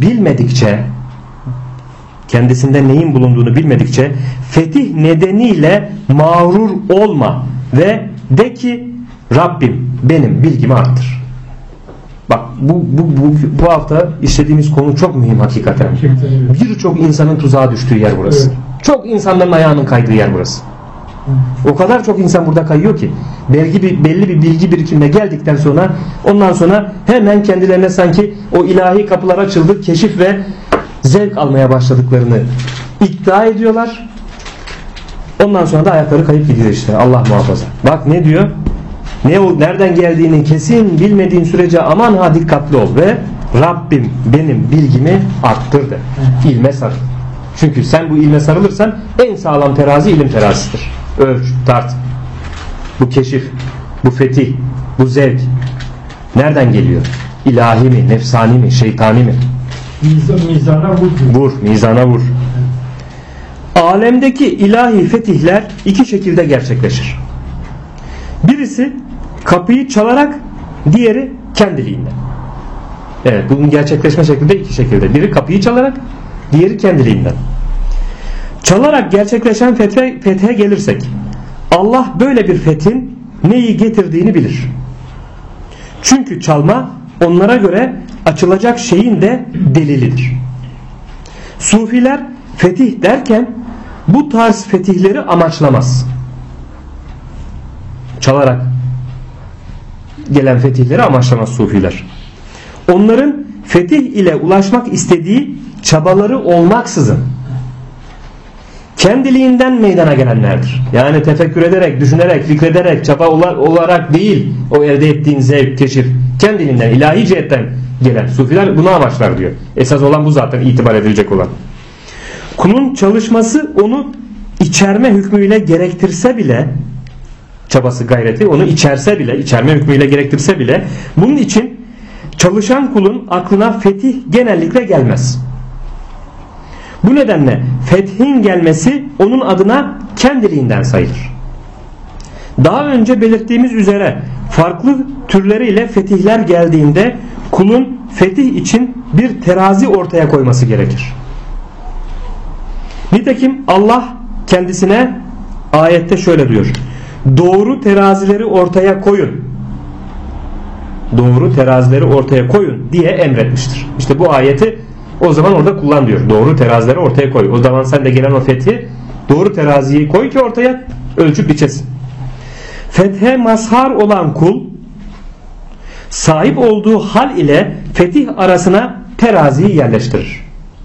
bilmedikçe fetih nedeniyle mağrur olma ve de ki Rabbim benim bilgimi arttır. Bak bu hafta işlediğimiz konu çok mühim hakikaten. Birçok insanın tuzağa düştüğü yer burası. Evet. Çok insanların ayağının kaydığı yer burası. O kadar çok insan burada kayıyor ki belli bir bilgi birikimine geldikten sonra ondan sonra hemen kendilerine sanki o ilahi kapılar açıldı, keşif ve zevk almaya başladıklarını iddia ediyorlar. Ondan sonra da ayakları kayıp gidiyor işte. Allah muhafaza. Bak ne diyor? Nereden geldiğini kesin bilmediğin sürece aman ha dikkatli ol ve Rabbim benim bilgimi arttır de. İlme sarıl. Çünkü sen bu ilme sarılırsan en sağlam terazi ilim terazisidir. Ölç, tart. Bu keşif, bu fetih, bu zevk nereden geliyor? İlahi mi, nefsani mi, şeytani mi? Mizana vur. Vur, mizana vur. Alemdeki ilahi fetihler iki şekilde gerçekleşir. Birisi kapıyı çalarak, diğeri kendiliğinden. Evet, bunun gerçekleşme şekli de iki şekilde. Biri kapıyı çalarak, diğeri kendiliğinden. Çalarak gerçekleşen fethe gelirsek, Allah böyle bir fethin neyi getirdiğini bilir. Çünkü çalma onlara göre açılacak şeyin de delilidir. Sufiler fetih derken bu tarz fetihleri amaçlamaz. Çalarak gelen fetihleri amaçlamaz sufiler. Onların fetih ile ulaşmak istediği çabaları olmaksızın kendiliğinden meydana gelenlerdir. Yani tefekkür ederek, düşünerek, fikrederek, çaba olarak değil o elde ettiğin zevk, keşif kendiliğinden, ilahi cihetten gelen. Sufiler bunu amaçlar diyor. Esas olan bu zaten itibar edilecek olan. Kulun çalışması onu içerme hükmüyle gerektirse bile, çabası gayreti onu içerme hükmüyle gerektirse bile bunun için çalışan kulun aklına fetih genellikle gelmez. Bu nedenle fethin gelmesi onun adına kendiliğinden sayılır. Daha önce belirttiğimiz üzere farklı türleriyle fetihler geldiğinde kulun fetih için bir terazi ortaya koyması gerekir. Nitekim Allah kendisine ayette şöyle diyor: doğru terazileri ortaya koyun. Doğru terazileri ortaya koyun diye emretmiştir. İşte bu ayeti o zaman orada kullan diyor. Doğru terazileri ortaya koy. O zaman sen de gelen o fethi doğru teraziyi koy ki ortaya ölçüp biçesin. Fethe mazhar olan kul sahip olduğu hal ile fetih arasına teraziyi yerleştirir.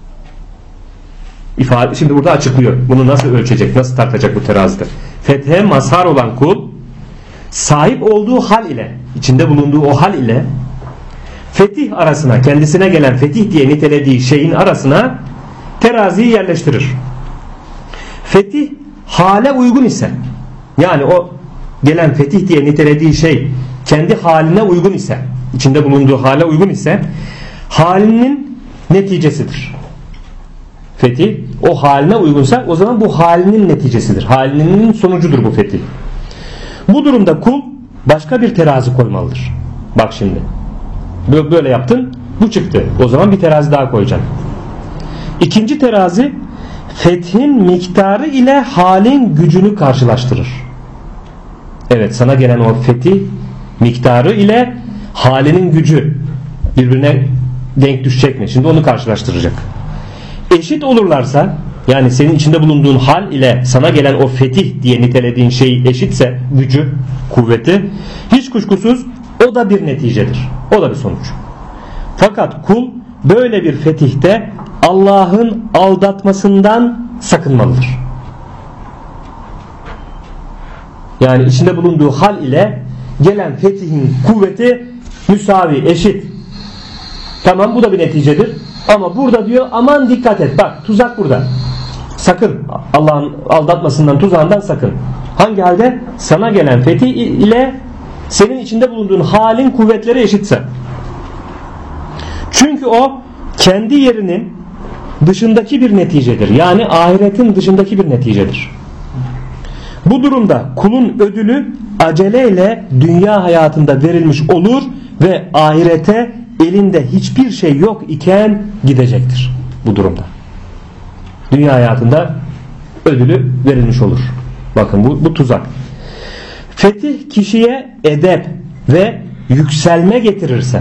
Şimdi burada açıklıyor. Bunu nasıl ölçecek, nasıl tartacak bu terazide. Fethe mazhar olan kul sahip olduğu hal ile, içinde bulunduğu o hal ile fetih arasına, kendisine gelen fetih diye nitelediği şeyin arasına teraziyi yerleştirir. Fetih hale uygun ise, yani o gelen fetih diye nitelediği şey kendi haline uygun ise, içinde bulunduğu hale uygun ise halinin neticesidir. Fetih o haline uygunsa o zaman bu halinin neticesidir. Halinin sonucudur bu fetih. Bu durumda kul başka bir terazi koymalıdır. Bak şimdi. Böyle yaptın, bu çıktı. O zaman bir terazi daha koyacaksın. İkinci terazi fethin miktarı ile halin gücünü karşılaştırır. Evet, sana gelen o fetih miktarı ile halinin gücü birbirine denk düşecek mi? Şimdi onu karşılaştıracak. Eşit olurlarsa, yani senin içinde bulunduğun hal ile sana gelen o fetih diye nitelediğin şey eşitse, gücü, kuvveti, hiç kuşkusuz o da bir neticedir. O da bir sonuç. Fakat kul böyle bir fetihte Allah'ın aldatmasından sakınmalıdır. Yani içinde bulunduğu hal ile gelen fetihin kuvveti müsavi, eşit. Tamam, bu da bir neticedir. Ama burada diyor aman dikkat et, bak tuzak burada. Sakın, Allah'ın aldatmasından, tuzağından sakın. Hangi halde? Sana gelen fetih ile senin içinde bulunduğun halin kuvvetleri eşitse. Çünkü o kendi yerinin dışındaki bir neticedir. Yani ahiretin dışındaki bir neticedir. Bu durumda kulun ödülü aceleyle dünya hayatında verilmiş olur ve ahirete elinde hiçbir şey yok iken gidecektir bu durumda. Dünya hayatında ödülü verilmiş olur. Bakın bu tuzak. Fetih kişiye edep ve yükselme getirirse,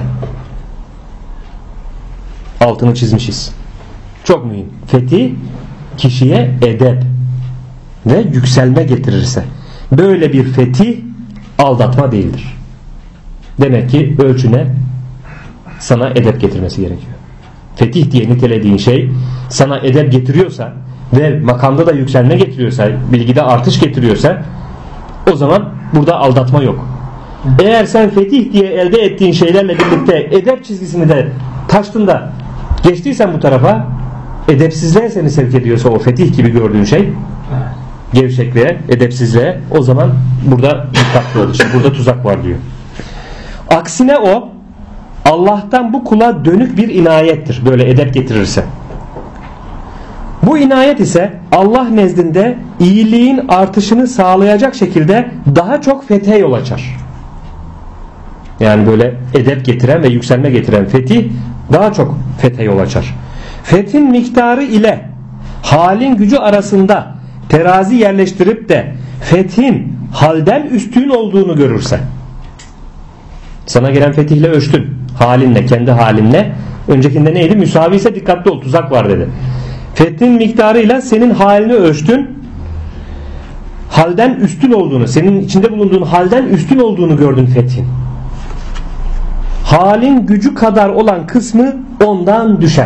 altını çizmişiz. Çok mühim. Fetih kişiye edep ve yükselme getirirse, böyle bir fetih aldatma değildir. Demek ki ölçüne sana edep getirmesi gerekiyor. Fetih diye nitelediğin şey sana edep getiriyorsa ve makamda da yükselme getiriyorsa, bilgide artış getiriyorsa, o zaman burada aldatma yok. Eğer sen fetih diye elde ettiğin şeylerle birlikte edep çizgisini de taştın da geçtiysen bu tarafa, edepsizliğe seni sevk ediyorsa o fetih gibi gördüğün şey, gevşekliğe, edepsizliğe, o zaman burada dikkatli ol. İşte burada tuzak var diyor. Aksine o Allah'tan bu kula dönük bir inayettir, böyle edep getirirse. Bu inayet ise Allah nezdinde iyiliğin artışını sağlayacak şekilde daha çok fethe yol açar. Yani böyle edep getiren ve yükselme getiren fetih daha çok fethe yol açar. Fethin miktarı ile halin gücü arasında terazi yerleştirip de fethin halden üstün olduğunu görürse, sana gelen fetihle ölçtün, halinle, kendi halinle, öncekinde neydi? Müsavi ise dikkatli ol, tuzak var dedi. Fethin miktarıyla senin halini ölçtün, halden üstün olduğunu, senin içinde bulunduğun halden üstün olduğunu gördün fethin. Halin gücü kadar olan kısmı ondan düşer.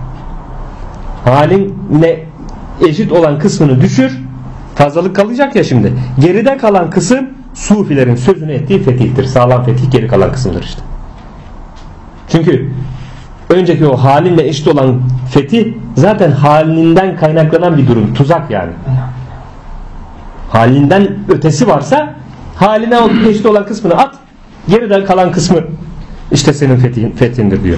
Halinle eşit olan kısmını düşür, fazlalık kalacak ya şimdi. Geride kalan kısım Sufilerin sözünü ettiği fetihtir. Sağlam fetih geri kalan kısımdır işte. Çünkü önceki o halinle eşit olan fetih zaten halinden kaynaklanan bir durum. Tuzak yani. Halinden ötesi varsa haline eşit olan kısmını at, geriden kalan kısmı işte senin fethindir diyor.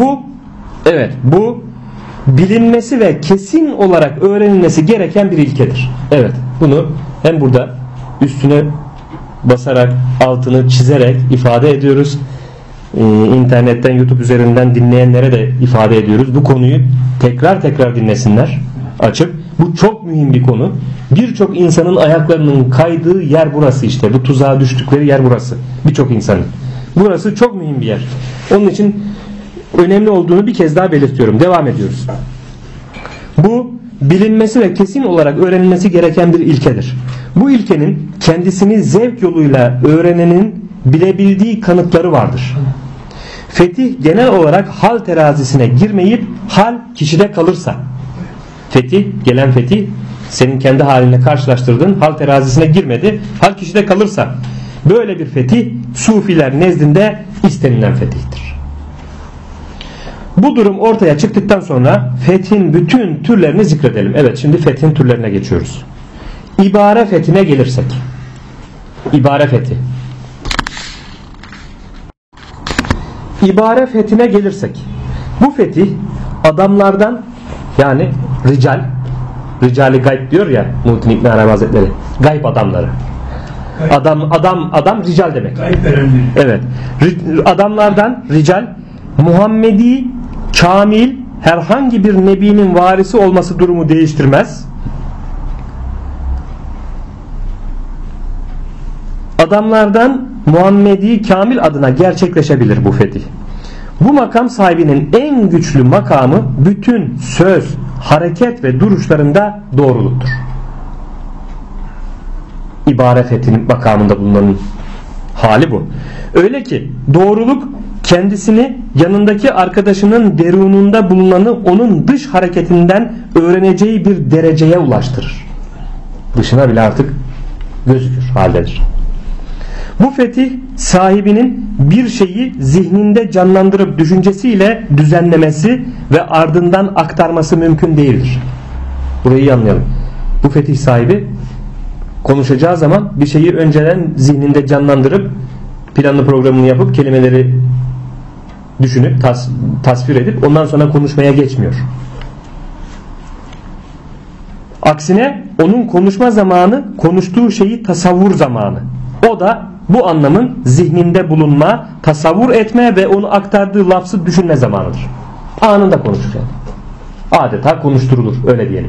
Bu bilinmesi ve kesin olarak öğrenilmesi gereken bir ilkedir. Evet, bunu hem burada üstüne basarak, altını çizerek ifade ediyoruz. İnternetten, YouTube üzerinden dinleyenlere de ifade ediyoruz. Bu konuyu tekrar dinlesinler açıp. Bu çok mühim bir konu. Birçok insanın ayaklarının kaydığı yer burası işte. Bu tuzağa düştükleri yer burası. Birçok insanın. Burası çok mühim bir yer. Onun için önemli olduğunu bir kez daha belirtiyorum. Devam ediyoruz. Bu bilinmesi ve kesin olarak öğrenilmesi gereken bir ilkedir. Bu ilkenin kendisini zevk yoluyla öğrenenin bilebildiği kanıtları vardır. Fetih genel olarak hal terazisine girmeyip hal kişide kalırsa, gelen fetih senin kendi haline karşılaştırdığın hal terazisine girmedi, hal kişide kalırsa, böyle bir fetih Sufiler nezdinde istenilen fetihtir. Bu durum ortaya çıktıktan sonra fethin bütün türlerini zikredelim. Evet, şimdi fethin türlerine geçiyoruz. İbare fethine gelirsek, İbare fethi. İbare fethine gelirsek, bu fetih adamlardan, yani Ricali gayb diyor ya Muhittin İbn Arabi Hazretleri, gayb adamları. Adam rical demek. Evet. Adamlardan rical, Muhammedi kamil herhangi bir nebinin varisi olması durumu değiştirmez. Adamlardan Muhammedi kamil adına gerçekleşebilir bu fetih. Bu makam sahibinin en güçlü makamı bütün söz, hareket ve duruşlarında doğruluktur. İbare fethinin makamında bulunanın hali bu. Öyle ki doğruluk kendisini yanındaki arkadaşının derununda bulunanı onun dış hareketinden öğreneceği bir dereceye ulaştırır. Dışına bile artık gözükür haldedir. Bu fetih sahibinin bir şeyi zihninde canlandırıp düşüncesiyle düzenlemesi ve ardından aktarması mümkün değildir. Burayı iyi anlayalım. Bu fetih sahibi konuşacağı zaman bir şeyi önceden zihninde canlandırıp planlı programını yapıp kelimeleri düşünüp tasvir edip ondan sonra konuşmaya geçmiyor. Aksine onun konuşma zamanı konuştuğu şeyi tasavvur zamanı. O da bu anlamın zihninde bulunma, tasavvur etme ve onu aktardığı lafzı düşünme zamanıdır. Anında konuşur yani. Adeta konuşturulur, öyle diyelim.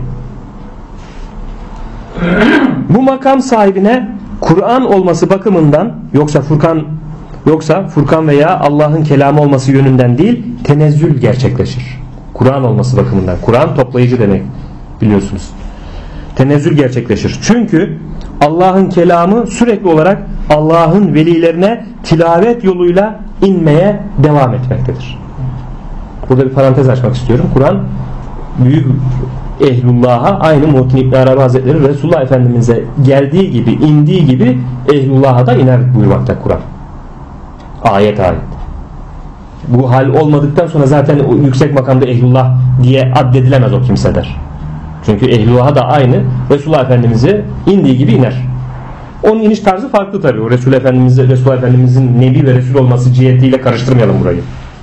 Bu makam sahibine Kur'an olması bakımından yoksa Furkan veya Allah'ın kelamı olması yönünden değil, tenezzül gerçekleşir. Kur'an olması bakımından. Kur'an toplayıcı demek, biliyorsunuz. Tenezzül gerçekleşir. Çünkü Allah'ın kelamı sürekli olarak Allah'ın velilerine tilavet yoluyla inmeye devam etmektedir. Burada bir parantez açmak istiyorum. Kur'an büyük ehlullah'a, aynı Muhittin İbn Arabi Hazretleri Resulullah Efendimiz'e geldiği gibi, indiği gibi ehlullah'a da iner buyurmakta Kur'an. Ayet. Bu hal olmadıktan sonra zaten o yüksek makamda ehlullah diye addedilemez o kimseler. Çünkü ehlullah'a da aynı Resulullah Efendimiz'e indiği gibi iner. Onun iniş tarzı farklı tabii. O Resulullah Efendimiz'in Nebi ve Resul olması cihetiyle karıştırmayalım burayı.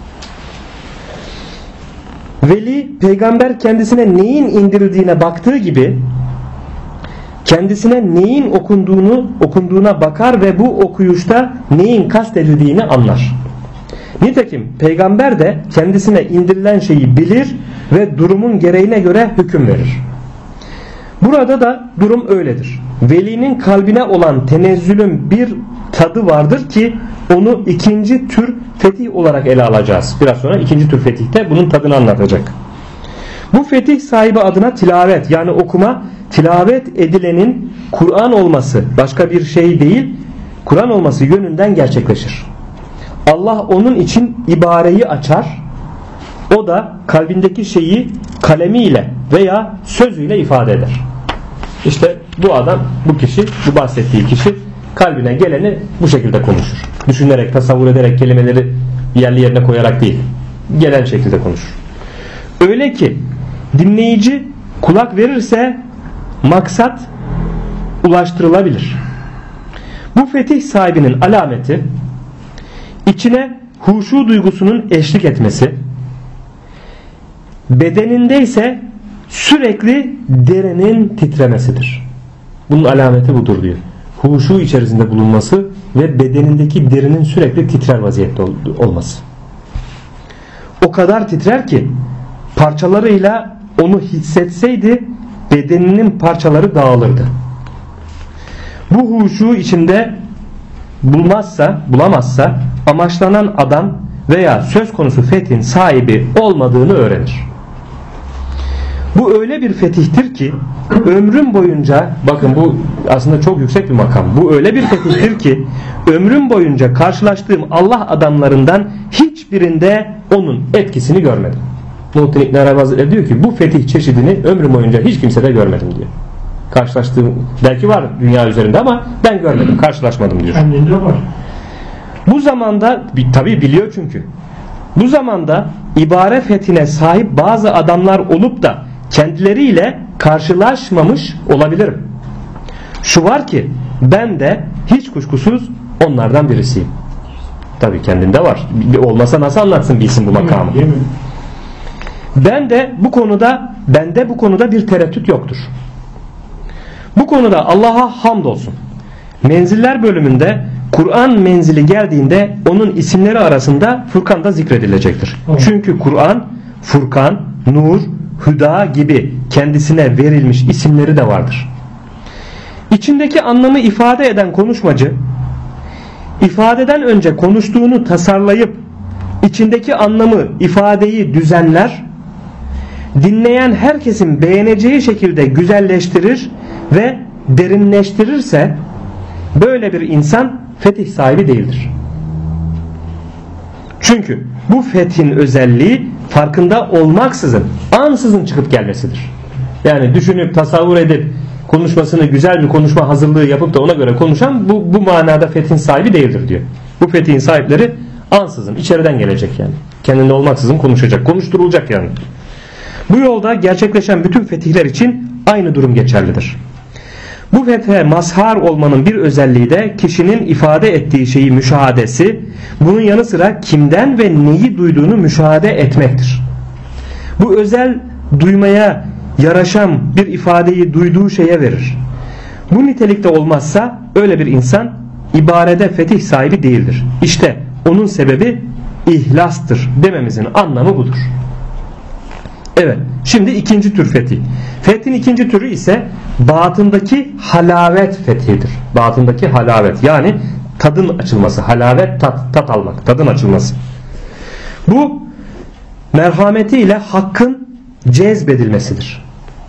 Veli, peygamber kendisine neyin indirildiğine baktığı gibi kendisine neyin okunduğuna bakar ve bu okuyuşta neyin kastedildiğini anlar. Nitekim peygamber de kendisine indirilen şeyi bilir ve durumun gereğine göre hüküm verir. Burada da durum öyledir. Velinin kalbine olan tenezzülün bir tadı vardır ki onu ikinci tür fetih olarak ele alacağız. Biraz sonra ikinci tür fetihte bunun tadını anlatacak. Bu fetih sahibi adına tilavet, yani okuma, tilavet edilenin Kur'an olması, başka bir şey değil, Kur'an olması yönünden gerçekleşir. Allah onun için ibareyi açar. O da kalbindeki şeyi kalemiyle veya sözüyle ifade eder. İşte bu adam, bu kişi, bu bahsettiği kişi kalbine geleni bu şekilde konuşur. Düşünerek, tasavvur ederek, kelimeleri yerli yerine koyarak değil, gelen şekilde konuşur. Öyle ki dinleyici kulak verirse maksat ulaştırılabilir. Bu fetih sahibinin alameti içine huşu duygusunun eşlik etmesi, bedeninde ise sürekli derinin titremesidir. Bunun alameti budur diyor. Huşu içerisinde bulunması ve bedenindeki derinin sürekli titrer vaziyette olması. O kadar titrer ki parçalarıyla onu hissetseydi bedeninin parçaları dağılırdı. Bu huşu içinde bulamazsa amaçlanan adam veya söz konusu fethin sahibi olmadığını öğrenir. Bu öyle bir fetihtir ki ömrüm boyunca, bakın bu aslında çok yüksek bir makam. Bu öyle bir fetihtir ki ömrüm boyunca karşılaştığım Allah adamlarından hiçbirinde onun etkisini görmedim. Muhittin İbn Arabi Hazretleri diyor ki bu fetih çeşidini ömrüm boyunca hiç kimsede görmedim diyor. Karşılaştığım, belki var dünya üzerinde ama ben görmedim, karşılaşmadım diyor. Kendinde var. Bu zamanda tabi biliyor çünkü. Bu zamanda ibare fethine sahip bazı adamlar olup da kendileriyle karşılaşmamış olabilirim. Şu var ki ben de hiç kuşkusuz onlardan birisiyim. Tabii kendinde var. Olmasa nasıl anlatsın bilsin bu makamı. Değil mi? Bende bu konuda bir tereddüt yoktur. Bu konuda Allah'a hamdolsun. Menziller bölümünde Kur'an menzili geldiğinde onun isimleri arasında Furkan da zikredilecektir. Çünkü Kur'an, Furkan, Nur, Hüda gibi kendisine verilmiş isimleri de vardır. İçindeki anlamı ifade eden konuşmacı, ifadeden önce konuştuğunu tasarlayıp içindeki anlamı, ifadeyi düzenler, dinleyen herkesin beğeneceği şekilde güzelleştirir ve derinleştirirse böyle bir insan fetih sahibi değildir. Çünkü bu fethin özelliği farkında olmaksızın ansızın çıkıp gelmesidir. Yani düşünüp tasavvur edip konuşmasını güzel bir konuşma hazırlığı yapıp da ona göre konuşan bu manada fethin sahibi değildir diyor. Bu fethin sahipleri ansızın içeriden gelecek yani. Kendinde olmaksızın konuşacak, konuşturulacak yani. Bu yolda gerçekleşen bütün fetihler için aynı durum geçerlidir. Bu fethe mazhar olmanın bir özelliği de kişinin ifade ettiği şeyi müşahadesi, bunun yanı sıra kimden ve neyi duyduğunu müşahede etmektir. Bu özel duymaya yaraşan bir ifadeyi duyduğu şeye verir. Bu nitelikte olmazsa öyle bir insan ibarede fetih sahibi değildir. İşte onun sebebi ihlastır dememizin anlamı budur. Evet, şimdi ikinci tür fetih. Fethin ikinci türü ise batındaki halavet fethidir. Batındaki halavet, yani tadın açılması. Halavet, tat almak, tadın açılması. Bu merhametiyle hakkın cezbedilmesidir.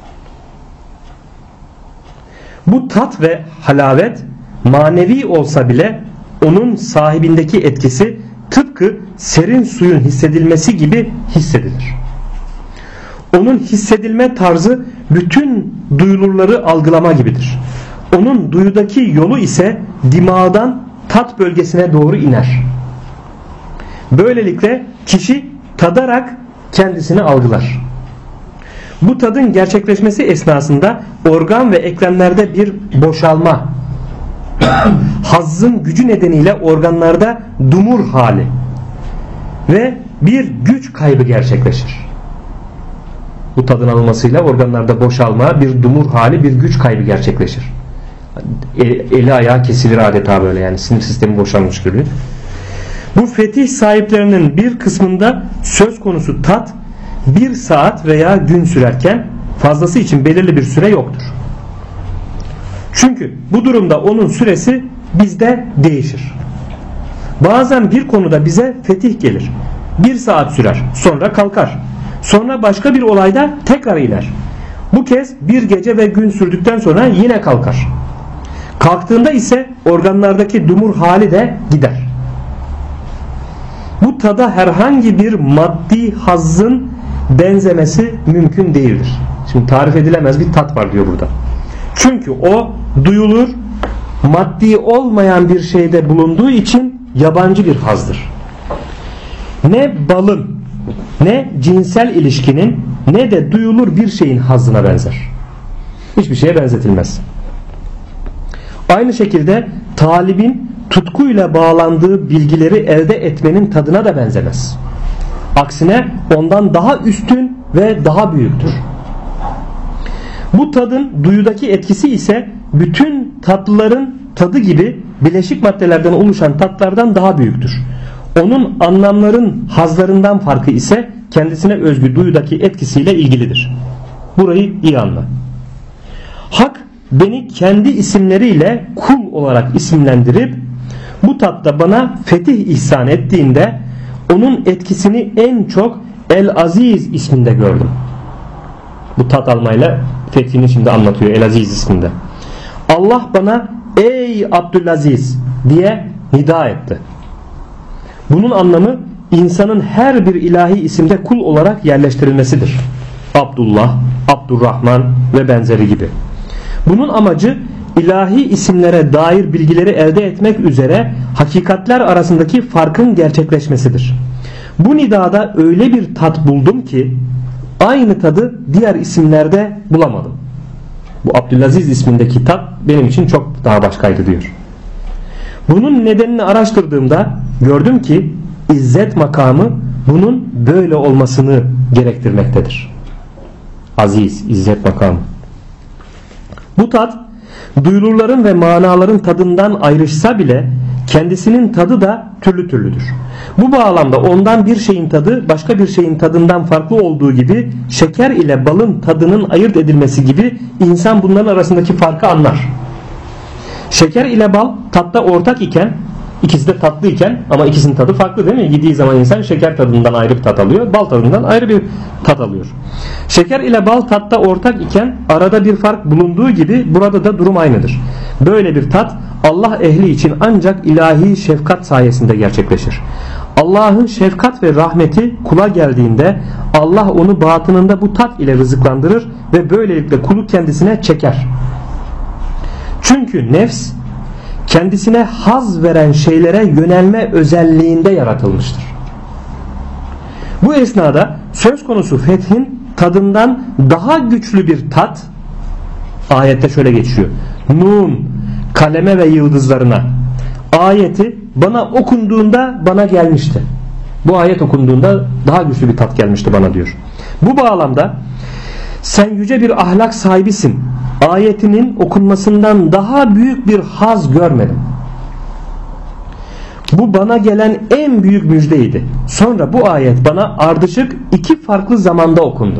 Bu tat ve halavet manevi olsa bile onun sahibindeki etkisi tıpkı serin suyun hissedilmesi gibi hissedilir. Onun hissedilme tarzı bütün duyulurları algılama gibidir. Onun duyudaki yolu ise dimağdan tat bölgesine doğru iner. Böylelikle kişi tadarak kendisini algılar. Bu tadın gerçekleşmesi esnasında organ ve eklemlerde bir boşalma, hazzın gücü nedeniyle organlarda dumur hali ve bir güç kaybı gerçekleşir. Bu tadın alınmasıyla organlarda boşalma, bir dumur hali, bir güç kaybı gerçekleşir. Eli ayağı kesilir adeta böyle, yani sinir sistemi boşalmış gibi. Bu fetih sahiplerinin bir kısmında söz konusu tat 1 saat veya gün sürerken fazlası için belirli bir süre yoktur. Çünkü bu durumda onun süresi bizde değişir. Bazen bir konuda bize fetih gelir. 1 saat sürer, sonra kalkar. Sonra başka bir olayda tekrar iner. Bu kez bir gece ve gün sürdükten sonra yine kalkar. Kalktığında ise organlardaki dumur hali de gider. Bu tada herhangi bir maddi hazzın benzemesi mümkün değildir. Şimdi tarif edilemez bir tat var diyor burada. Çünkü o duyulur, maddi olmayan bir şeyde bulunduğu için yabancı bir hazdır. Ne balın, ne cinsel ilişkinin, ne de duyulur bir şeyin hazzına benzer. Hiçbir şeye benzetilmez. Aynı şekilde talibin tutkuyla bağlandığı bilgileri elde etmenin tadına da benzemez. Aksine ondan daha üstün ve daha büyüktür. Bu tadın duyudaki etkisi ise bütün tatlıların tadı gibi bileşik maddelerden oluşan tatlardan daha büyüktür. Onun anlamların hazlarından farkı ise kendisine özgü duyudaki etkisiyle ilgilidir. Burayı iyi anla. Hak beni kendi isimleriyle kul olarak isimlendirip bu tatta bana fetih ihsan ettiğinde onun etkisini en çok El-Aziz isminde gördüm. Bu tat almayla fethini şimdi anlatıyor El-Aziz isminde. Allah bana ey Abdülaziz diye nida etti. Bunun anlamı insanın her bir ilahi isimde kul olarak yerleştirilmesidir. Abdullah, Abdurrahman ve benzeri gibi. Bunun amacı ilahi isimlere dair bilgileri elde etmek üzere hakikatler arasındaki farkın gerçekleşmesidir. Bu nidada öyle bir tat buldum ki aynı tadı diğer isimlerde bulamadım. Bu Abdülaziz ismindeki tat benim için çok daha başkaydı diyor. Bunun nedenini araştırdığımda gördüm ki izzet makamı bunun böyle olmasını gerektirmektedir. Aziz, izzet makamı. Bu tat duyuluların ve manaların tadından ayrışsa bile kendisinin tadı da türlü türlüdür. Bu bağlamda ondan bir şeyin tadı başka bir şeyin tadından farklı olduğu gibi şeker ile balın tadının ayırt edilmesi gibi insan bunların arasındaki farkı anlar. Şeker ile bal tatta ortak iken, ikisi de tatlı iken ama ikisinin tadı farklı değil mi? Yediği zaman insan şeker tadından ayrı bir tat alıyor, bal tadından ayrı bir tat alıyor. Şeker ile bal tatta ortak iken arada bir fark bulunduğu gibi burada da durum aynıdır. Böyle bir tat Allah ehli için ancak ilahi şefkat sayesinde gerçekleşir. Allah'ın şefkat ve rahmeti kula geldiğinde Allah onu batınında bu tat ile rızıklandırır ve böylelikle kulu kendisine çeker. Çünkü nefs kendisine haz veren şeylere yönelme özelliğinde yaratılmıştır. Bu esnada söz konusu fethin tadından daha güçlü bir tat ayette şöyle geçiyor. Nun, kaleme ve yıldızlarına ayeti bana okunduğunda bana gelmişti. Bu ayet okunduğunda daha güçlü bir tat gelmişti bana diyor. Bu bağlamda sen yüce bir ahlak sahibisin ayetinin okunmasından daha büyük bir haz görmedim. Bu bana gelen en büyük müjdeydi. Sonra bu ayet bana ardışık iki farklı zamanda okundu.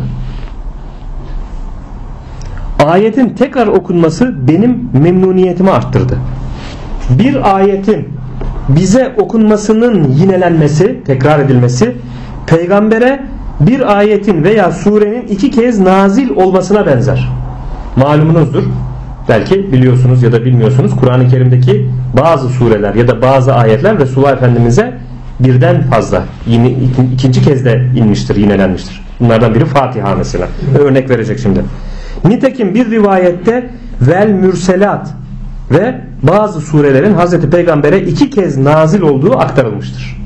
Ayetin tekrar okunması benim memnuniyetimi arttırdı. Bir ayetin bize okunmasının yinelenmesi, tekrar edilmesi, peygambere bir ayetin veya surenin iki kez nazil olmasına benzer. Malumunuzdur. Belki biliyorsunuz ya da bilmiyorsunuz. Kur'an-ı Kerim'deki bazı sureler ya da bazı ayetler Resulullah Efendimiz'e birden fazla ikinci kez de inmiştir, yinelenmiştir. Bunlardan biri Fatiha mesela. Örnek verecek şimdi. Nitekim bir rivayette vel mürselat ve bazı surelerin Hazreti Peygamber'e iki kez nazil olduğu aktarılmıştır.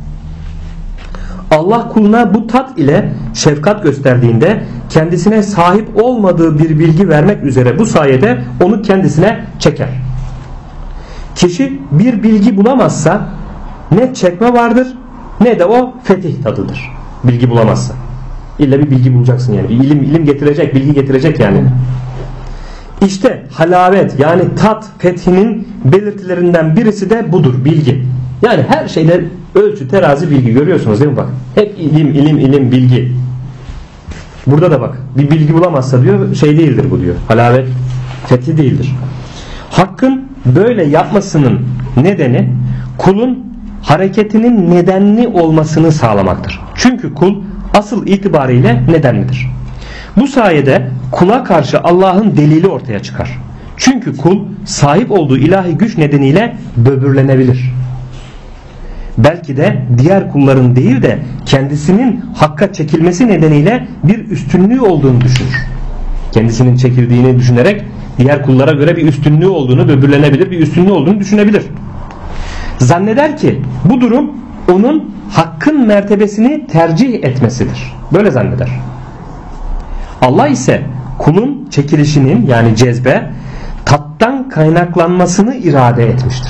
Allah kuluna bu tat ile şefkat gösterdiğinde kendisine sahip olmadığı bir bilgi vermek üzere bu sayede onu kendisine çeker. Kişi bir bilgi bulamazsa ne çekme vardır ne de o fetih tadıdır. Bilgi bulamazsa. İlla bir bilgi bulacaksın yani. Bir ilim getirecek, bilgi getirecek yani. İşte halavet yani tat fethinin belirtilerinden birisi de budur, bilgi. Yani her şeyde ölçü, terazi, bilgi görüyorsunuz değil mi bak? Hep ilim, bilgi. Burada da bak bir bilgi bulamazsa diyor şey değildir bu diyor. Halavet fethi değildir. Hakkın böyle yapmasının nedeni kulun hareketinin nedenli olmasını sağlamaktır. Çünkü kul asıl itibariyle nedenlidir. Bu sayede kula karşı Allah'ın delili ortaya çıkar. Çünkü kul sahip olduğu ilahi güç nedeniyle böbürlenebilir. Belki de diğer kulların değil de kendisinin hakka çekilmesi nedeniyle bir üstünlüğü olduğunu düşünür. Kendisinin çekildiğini düşünerek diğer kullara göre bir üstünlüğü olduğunu, böbürlenebilir, bir üstünlüğü olduğunu düşünebilir. Zanneder ki bu durum onun hakkın mertebesini tercih etmesidir. Böyle zanneder. Allah ise kulun çekilişinin yani cezbe tattan kaynaklanmasını irade etmiştir.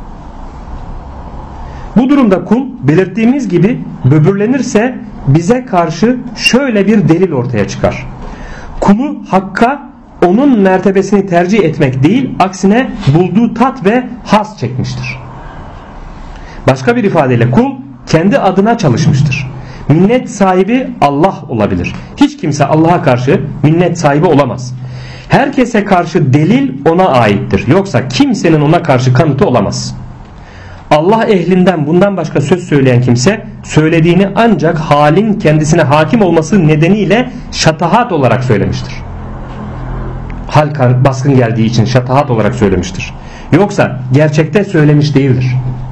Bu durumda kul belirttiğimiz gibi böbürlenirse bize karşı şöyle bir delil ortaya çıkar. Kulu hakka onun mertebesini tercih etmek değil, aksine bulduğu tat ve haz çekmiştir. Başka bir ifadeyle kul kendi adına çalışmıştır. Minnet sahibi Allah olabilir. Hiç kimse Allah'a karşı minnet sahibi olamaz. Herkese karşı delil ona aittir. Yoksa kimsenin ona karşı kanıtı olamaz. Allah ehlinden bundan başka söz söyleyen kimse söylediğini ancak halin kendisine hakim olması nedeniyle şatahat olarak söylemiştir. Hal baskın geldiği için şatahat olarak söylemiştir. Yoksa gerçekte söylemiş değildir.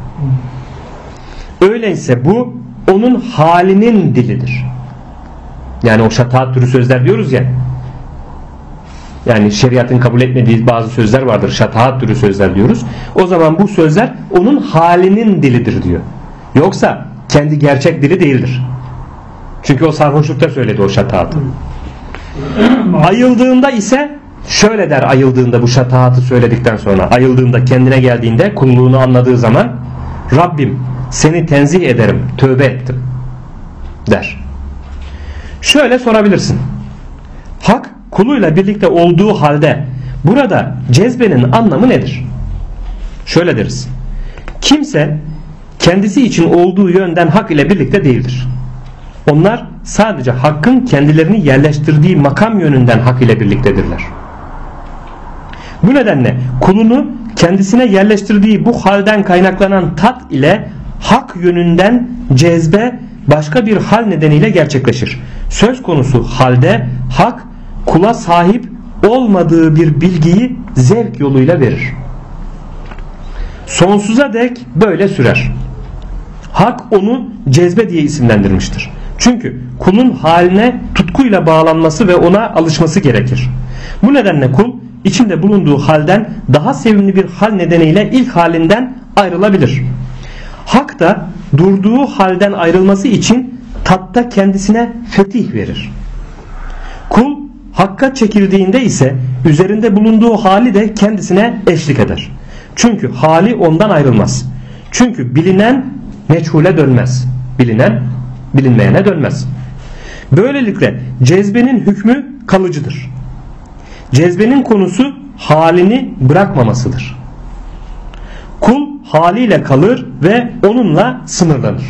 Öyleyse bu onun halinin dilidir. Yani o şatahat türü sözler diyoruz ya. Yani şeriatın kabul etmediği bazı sözler vardır. Şatahat türü sözler diyoruz. O zaman bu sözler onun halinin dilidir diyor. Yoksa kendi gerçek dili değildir. Çünkü o sarhoşlukta söyledi o şatahatı. Ayıldığında ise şöyle der, ayıldığında bu şatahatı söyledikten sonra ayıldığında kendine geldiğinde kulluğunu anladığı zaman Rabbim seni tenzih ederim, tövbe ettim der. Şöyle sorabilirsin. Hak kuluyla birlikte olduğu halde burada cezbenin anlamı nedir? Şöyle deriz. Kimse kendisi için olduğu yönden hak ile birlikte değildir. Onlar sadece hakkın kendilerini yerleştirdiği makam yönünden hak ile birliktedirler. Bu nedenle kulunu kendisine yerleştirdiği bu halden kaynaklanan tat ile hak yönünden cezbe başka bir hal nedeniyle gerçekleşir. Söz konusu halde hak kula sahip olmadığı bir bilgiyi zevk yoluyla verir. Sonsuza dek böyle sürer. Hak onu cezbe diye isimlendirmiştir. Çünkü kulun haline tutkuyla bağlanması ve ona alışması gerekir. Bu nedenle kul içinde bulunduğu halden daha sevimli bir hal nedeniyle ilk halinden ayrılabilir. Hak da durduğu halden ayrılması için tatta kendisine fetih verir. Kul hakka çekildiğinde ise üzerinde bulunduğu hali de kendisine eşlik eder. Çünkü hali ondan ayrılmaz. Çünkü bilinen meçhule dönmez. Bilinen bilinmeyene dönmez. Böylelikle cezbenin hükmü kalıcıdır. Cezbenin konusu halini bırakmamasıdır. Kul haliyle kalır ve onunla sınırlanır.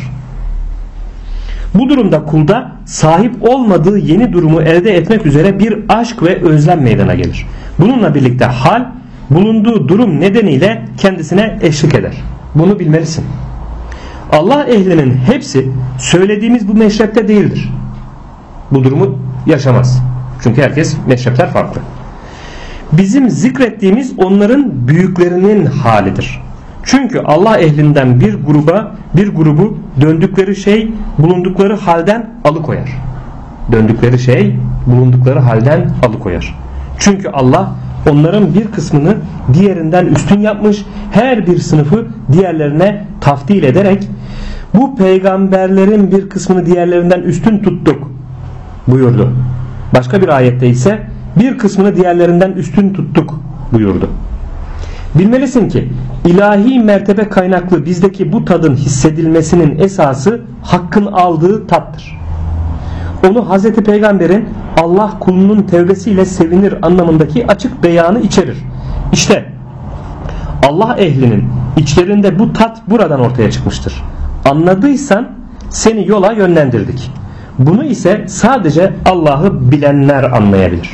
Bu durumda kulda sahip olmadığı yeni durumu elde etmek üzere bir aşk ve özlem meydana gelir. Bununla birlikte hal bulunduğu durum nedeniyle kendisine eşlik eder. Bunu bilmelisin. Allah ehlinin hepsi söylediğimiz bu meşrepte değildir. Bu durumu yaşamaz. Çünkü herkes meşrepler farklı. Bizim zikrettiğimiz onların büyüklerinin halidir. Çünkü Allah ehlinden bir grubu döndükleri şey bulundukları halden alıkoyar. Döndükleri şey bulundukları halden alıkoyar. Çünkü Allah onların bir kısmını diğerinden üstün yapmış, her bir sınıfı diğerlerine tafdil ederek bu peygamberlerin bir kısmını diğerlerinden üstün tuttuk buyurdu. Başka bir ayette ise bir kısmını diğerlerinden üstün tuttuk buyurdu. Bilmelisin ki ilahi mertebe kaynaklı bizdeki bu tadın hissedilmesinin esası hakkın aldığı tattır. Onu Hazreti Peygamber'in Allah kulunun tevbesiyle sevinir anlamındaki açık beyanı içerir. İşte Allah ehlinin içlerinde bu tat buradan ortaya çıkmıştır. Anladıysan seni yola yönlendirdik. Bunu ise sadece Allah'ı bilenler anlayabilir.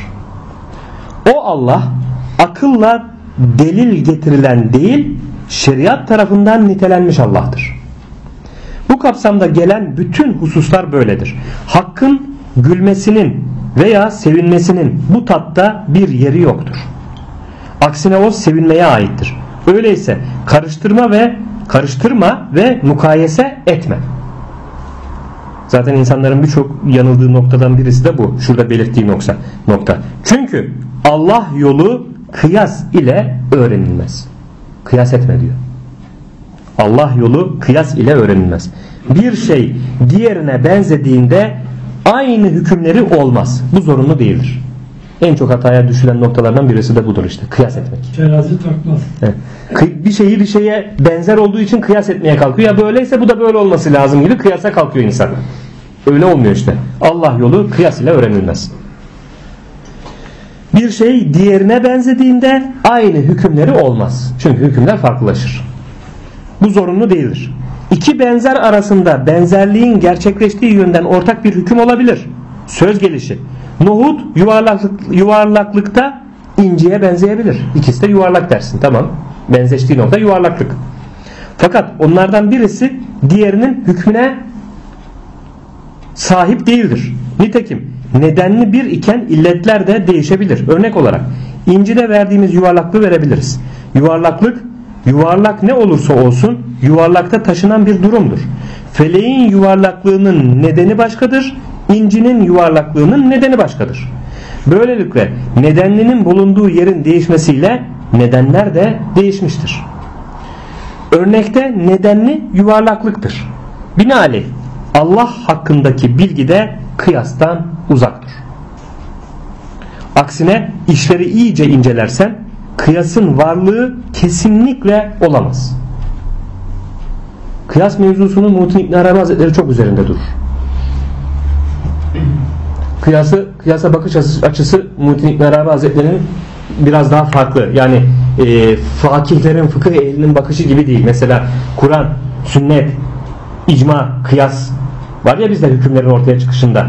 O Allah akılla delil getirilen değil, şeriat tarafından nitelenmiş Allah'tır. Bu kapsamda gelen bütün hususlar böyledir. Hakkın gülmesinin veya sevinmesinin bu tatta bir yeri yoktur. Aksine o sevinmeye aittir. Öyleyse karıştırma ve mukayese etme. Zaten insanların birçok yanıldığı noktadan birisi de bu. Şurada belirttiği nokta. Çünkü Allah yolu kıyas ile öğrenilmez. Kıyas etme diyor. Allah yolu kıyas ile öğrenilmez. Bir şey diğerine benzediğinde aynı hükümleri olmaz. Bu zorunlu değildir. En çok hataya düşülen noktalardan birisi de budur işte. Kıyas etmek. Terazi takmaz. Evet. Bir şeyi bir şeye benzer olduğu için kıyas etmeye kalkıyor. Ya böyleyse bu da böyle olması lazım gibi kıyasa kalkıyor insan. Öyle olmuyor işte. Allah yolu kıyas ile öğrenilmez. Bir şey diğerine benzediğinde aynı hükümleri olmaz. Çünkü hükümler farklılaşır. Bu zorunlu değildir. İki benzer arasında benzerliğin gerçekleştiği yönden ortak bir hüküm olabilir. Söz gelişi. Nohut yuvarlaklıkta inciye benzeyebilir. İkisi de yuvarlak dersin. Tamam. Benzeştiği nokta yuvarlaklık. Fakat onlardan birisi diğerinin hükmüne sahip değildir. Nitekim nedenli bir iken illetler de değişebilir. Örnek olarak incide verdiğimiz yuvarlaklığı verebiliriz. Yuvarlak ne olursa olsun yuvarlakta taşınan bir durumdur. Feleğin yuvarlaklığının nedeni başkadır. İncinin yuvarlaklığının nedeni başkadır. Böylelikle nedenlinin bulunduğu yerin değişmesiyle nedenler de değişmiştir. Örnekte nedenli yuvarlaklıktır. Binaenaleyh Allah hakkındaki bilgi de kıyastan uzaktır. Aksine işleri iyice incelersen kıyasın varlığı kesinlikle olamaz. Kıyas mevzusunun Muhittin İbn Arabi Hazretleri çok üzerinde durur. Kıyasa bakış açısı Muhittin İbn Arabi Hazretleri'nin biraz daha farklı. Yani fakihlerin, fıkıh ehlinin bakışı gibi değil. Mesela Kur'an, sünnet, icma, kıyas var ya bizde hükümlerin ortaya çıkışında,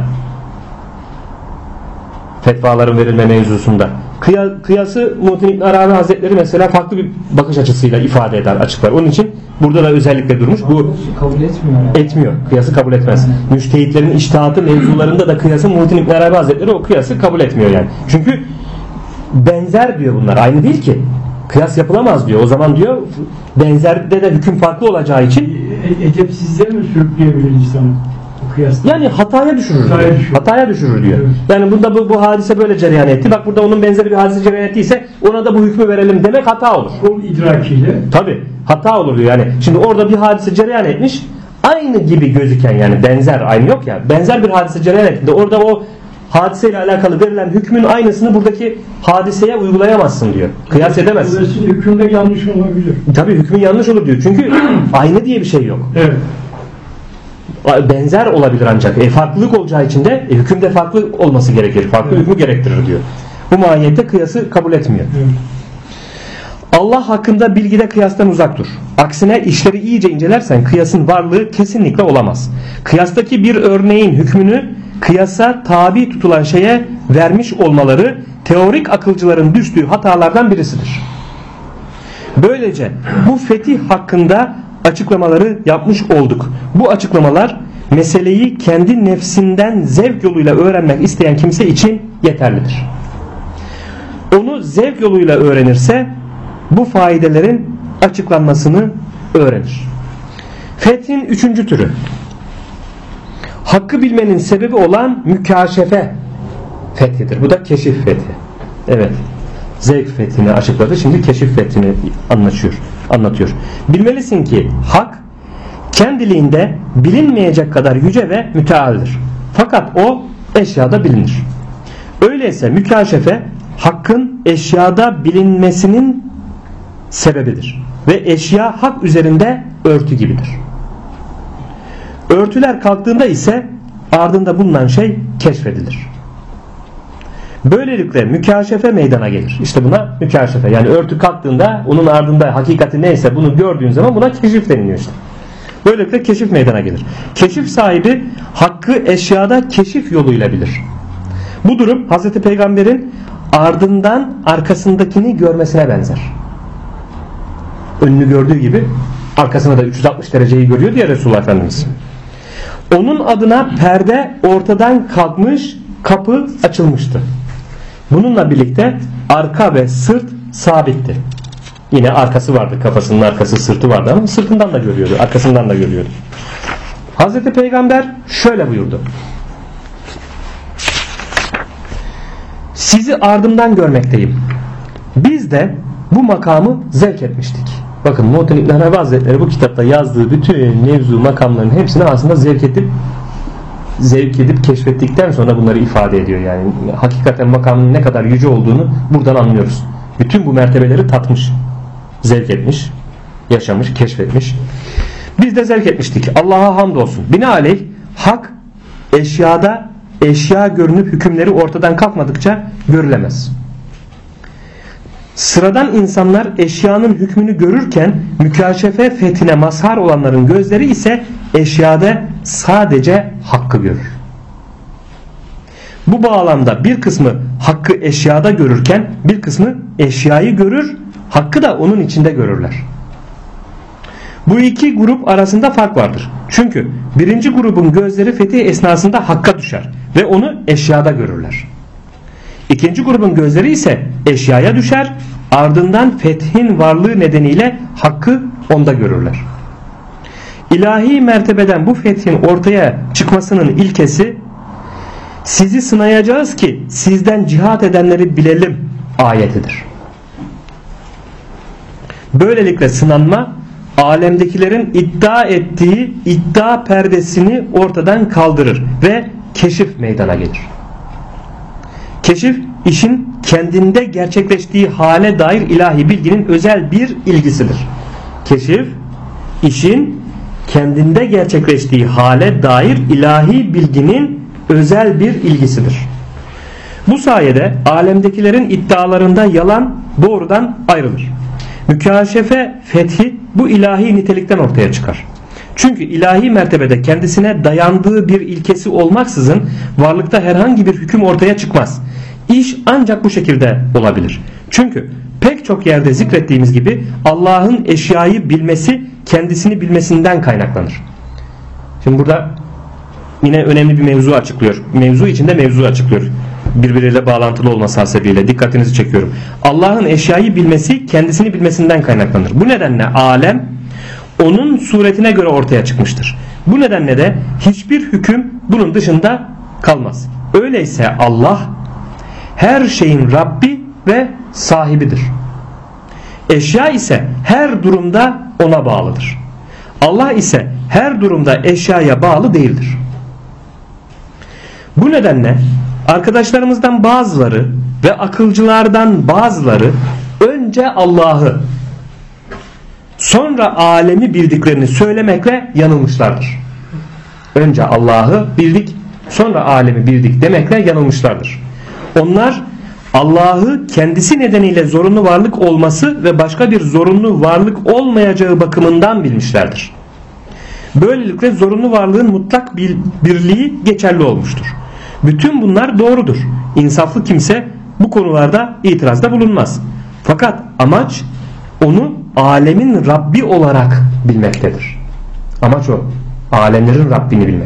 fetvaların verilme mevzusunda. Kıyası Muhittin İbn Arabi Hazretleri mesela farklı bir bakış açısıyla ifade eder, açıklar. Onun için burada da özellikle durmuş. Bu kabul etmiyor. Yani. Etmiyor. Kıyası kabul etmez. Müştehitlerin içtihatı mevzularında da kıyası Muhittin İbn Arabi Hazretleri o kıyası kabul etmiyor yani. Çünkü benzer diyor bunlar. Aynı değil ki. Kıyas yapılamaz diyor. O zaman diyor benzerde de hüküm farklı olacağı için edepsizliğe mi sürükleyebilir insanı? Yani hataya düşürür. Hataya düşürür diyor. Evet. Yani bunda bu hadise böyle cereyan etti. Bak burada onun benzeri bir hadise cereyan ettiyse ona da bu hükmü verelim demek hata olur. Kul idrakiyle. Tabi hata olur diyor. Yani şimdi orada bir hadise cereyan etmiş. Aynı gibi gözüken yani benzer aynı yok ya. Benzer bir hadise cereyan ettiğinde orada o hadiseyle alakalı verilen hükmün aynısını buradaki hadiseye uygulayamazsın diyor. Kıyas edemezsin. Dolayısıyla hükümde yanlış olabilir. Tabi hükmün yanlış olur diyor. Çünkü aynı diye bir şey yok. Evet. Benzer olabilir ancak. Farklılık olacağı için de hükümde farklı olması gerekir. Farklı hükmü gerektirir diyor. Bu mahiyette kıyası kabul etmiyor. Evet. Allah hakkında bilgide kıyastan uzak dur. Aksine işleri iyice incelersen kıyasın varlığı kesinlikle olamaz. Kıyastaki bir örneğin hükmünü kıyasa tabi tutulan şeye vermiş olmaları teorik akılcıların düştüğü hatalardan birisidir. Böylece bu fetih hakkında açıklamaları yapmış olduk. Bu açıklamalar meseleyi kendi nefsinden zevk yoluyla öğrenmek isteyen kimse için yeterlidir. Onu zevk yoluyla öğrenirse bu faydelerin açıklanmasını öğrenir. Fethin 3. türü. Hakkı bilmenin sebebi olan mükaşefe fethidir. Bu da keşif fethi. Evet. Zevk fethini açıkladı. Şimdi keşif fethini anlatıyor. Bilmelisin ki hak kendiliğinde bilinmeyecek kadar yüce ve mütealdir. Fakat o eşyada bilinir. Öyleyse mükaşefe hakkın eşyada bilinmesinin sebebidir. Ve eşya hak üzerinde örtü gibidir. Örtüler kalktığında ise ardında bulunan şey keşfedilir. Böylelikle mükaşefe meydana gelir. İşte buna mükaşefe. Yani örtü kalktığında onun ardında hakikati neyse bunu gördüğün zaman buna keşif deniliyor işte. Böylelikle keşif meydana gelir. Keşif sahibi hakkı eşyada keşif yoluyla bilir. Bu durum Hz. Peygamber'in ardından arkasındakini görmesine benzer. Önünü gördüğü gibi arkasına da 360 dereceyi görüyor diye Resulullah Efendimiz. Onun adına perde ortadan kalkmış, kapı açılmıştı. Bununla birlikte arka ve sırt sabitti. Yine arkası vardı, kafasının arkası, sırtı vardı ama sırtından da görüyordu, arkasından da görüyordu. Hazreti Peygamber şöyle buyurdu: sizi ardımdan görmekteyim. Biz de bu makamı zevk etmiştik. Bakın Muhittin İbn Arabi Hazretleri bu kitapta yazdığı bütün mevzu makamların hepsini aslında zevk edip keşfettikten sonra bunları ifade ediyor. Yani hakikaten makamın ne kadar yüce olduğunu buradan anlıyoruz. Bütün bu mertebeleri tatmış, zevk etmiş, yaşamış, keşfetmiş. Biz de zevk etmiştik. Allah'a hamdolsun. Binaenaleyh hak eşya görünüp hükümleri ortadan kalkmadıkça görülemez. Sıradan insanlar eşyanın hükmünü görürken mükaşefe fethine mazhar olanların gözleri ise eşyada sadece hakkı görür. Bu bağlamda bir kısmı hakkı eşyada görürken bir kısmı eşyayı görür, hakkı da onun içinde görürler. Bu iki grup arasında fark vardır. Çünkü birinci grubun gözleri fetih esnasında hakka düşer ve onu eşyada görürler. İkinci grubun gözleri ise eşyaya düşer, ardından fethin varlığı nedeniyle hakkı onda görürler. İlahi mertebeden bu fethin ortaya çıkmasının ilkesi, sizi sınayacağız ki sizden cihat edenleri bilelim ayetidir. Böylelikle sınanma, alemdekilerin iddia ettiği iddia perdesini ortadan kaldırır ve keşif meydana gelir. Keşif, işin kendinde gerçekleştiği hale dair ilahi bilginin özel bir ilgisidir. Keşif, işin kendinde gerçekleştiği hale dair ilahi bilginin özel bir ilgisidir. Bu sayede alemdekilerin iddialarında yalan doğrudan ayrılır. Mükaşefe fethi bu ilahi nitelikten ortaya çıkar. Çünkü ilahi mertebede kendisine dayandığı bir ilkesi olmaksızın varlıkta herhangi bir hüküm ortaya çıkmaz. İş ancak bu şekilde olabilir. Çünkü pek çok yerde zikrettiğimiz gibi Allah'ın eşyayı bilmesi kendisini bilmesinden kaynaklanır. Şimdi burada yine önemli bir mevzu açıklıyor. Mevzu içinde mevzu açıklıyor. Birbiriyle bağlantılı olması hasebiyle dikkatinizi çekiyorum. Allah'ın eşyayı bilmesi kendisini bilmesinden kaynaklanır. Bu nedenle alem onun suretine göre ortaya çıkmıştır. Bu nedenle de hiçbir hüküm bunun dışında kalmaz. Öyleyse Allah her şeyin Rabbi ve sahibidir. Eşya ise her durumda ona bağlıdır. Allah ise her durumda eşyaya bağlı değildir. Bu nedenle arkadaşlarımızdan bazıları ve akılcılardan bazıları önce Allah'ı sonra alemi bildiklerini söylemekle yanılmışlardır. Önce Allah'ı bildik, sonra alemi bildik demekle yanılmışlardır. Onlar Allah'ı kendisi nedeniyle zorunlu varlık olması ve başka bir zorunlu varlık olmayacağı bakımından bilmişlerdir. Böylelikle zorunlu varlığın mutlak birliği geçerli olmuştur. Bütün bunlar doğrudur. İnsaflı kimse bu konularda itirazda bulunmaz. Fakat amaç onu alemin Rabbi olarak bilmektedir. Amaç o. Alemlerin Rabbini bilmek.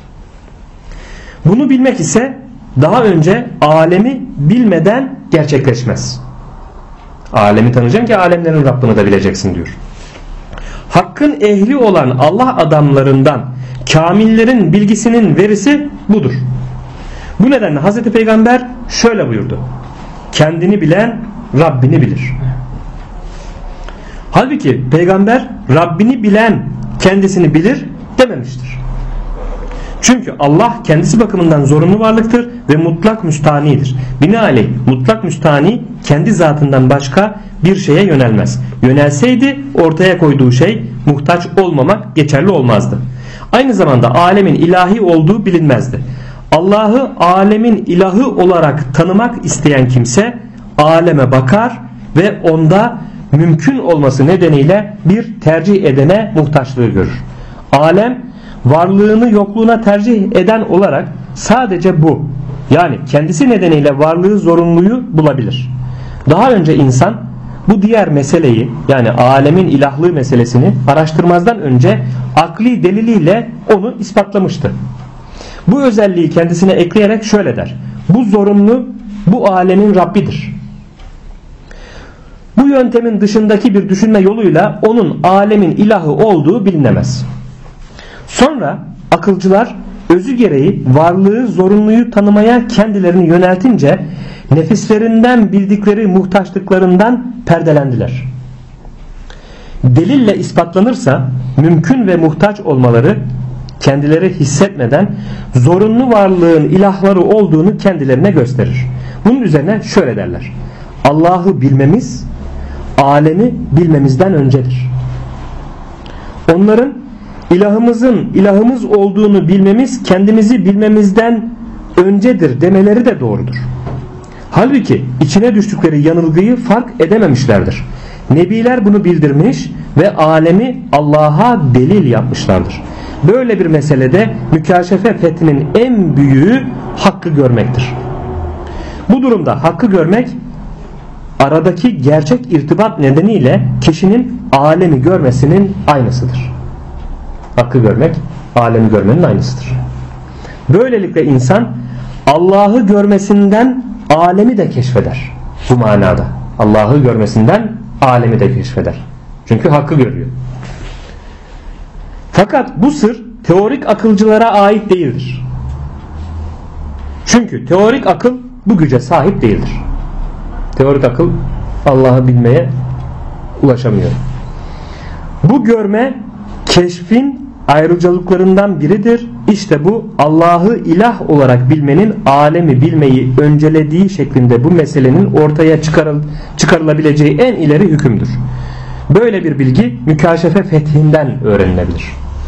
Bunu bilmek ise daha önce alemi bilmeden gerçekleşmez. Alemi tanıyacaksın ki alemlerin Rabbini de bileceksin diyor. Hakkın ehli olan Allah adamlarından kamillerin bilgisinin verisi budur. Bu nedenle Hz. Peygamber şöyle buyurdu: kendini bilen Rabbini bilir. Halbuki Peygamber Rabbini bilen kendisini bilir dememiştir. Çünkü Allah kendisi bakımından zorunlu varlıktır ve mutlak müstanidir. Binaenaleyh mutlak müstani kendi zatından başka bir şeye yönelmez. Yönelseydi ortaya koyduğu şey muhtaç olmamak geçerli olmazdı. Aynı zamanda alemin ilahi olduğu bilinmezdi. Allah'ı alemin ilahı olarak tanımak isteyen kimse aleme bakar ve onda mümkün olması nedeniyle bir tercih edene muhtaçlığı görür. Alem varlığını yokluğuna tercih eden olarak sadece bu, yani kendisi nedeniyle varlığı zorunluyu bulabilir. Daha önce insan bu diğer meseleyi, yani alemin ilahlığı meselesini araştırmazdan önce akli deliliyle onu ispatlamıştı. Bu özelliği kendisine ekleyerek şöyle der: bu zorunlu bu alemin Rabbidir. Bu yöntemin dışındaki bir düşünme yoluyla onun alemin ilahı olduğu bilinemez. Sonra akılcılar özü gereği varlığı zorunluyu tanımaya kendilerini yöneltince nefislerinden bildikleri muhtaçlıklarından perdelendiler. Delille ispatlanırsa mümkün ve muhtaç olmaları kendileri hissetmeden zorunlu varlığın ilahları olduğunu kendilerine gösterir. Bunun üzerine şöyle derler: Allah'ı bilmemiz alemi bilmemizden öncedir. Onların ilahımızın ilahımız olduğunu bilmemiz kendimizi bilmemizden öncedir demeleri de doğrudur. Halbuki içine düştükleri yanılgıyı fark edememişlerdir. Nebiler bunu bildirmiş ve alemi Allah'a delil yapmışlardır. Böyle bir meselede mükaşefe fethinin en büyüğü hakkı görmektir. Bu durumda hakkı görmek aradaki gerçek irtibat nedeniyle kişinin alemi görmesinin aynısıdır. Hakkı görmek alemi görmenin aynısıdır. Böylelikle insan Allah'ı görmesinden alemi de keşfeder. Bu manada Allah'ı görmesinden alemi de keşfeder. Çünkü hakkı görüyor. Fakat bu sır teorik akılcılara ait değildir. Çünkü teorik akıl bu güce sahip değildir. Teorik akıl Allah'ı bilmeye ulaşamıyor. Bu görme keşfin ayrıcalıklarından biridir. İşte bu Allah'ı ilah olarak bilmenin alemi bilmeyi öncelediği şeklinde bu meselenin ortaya çıkarılabileceği en ileri hükümdür. Böyle bir bilgi mükaşefe fethinden öğrenilebilir.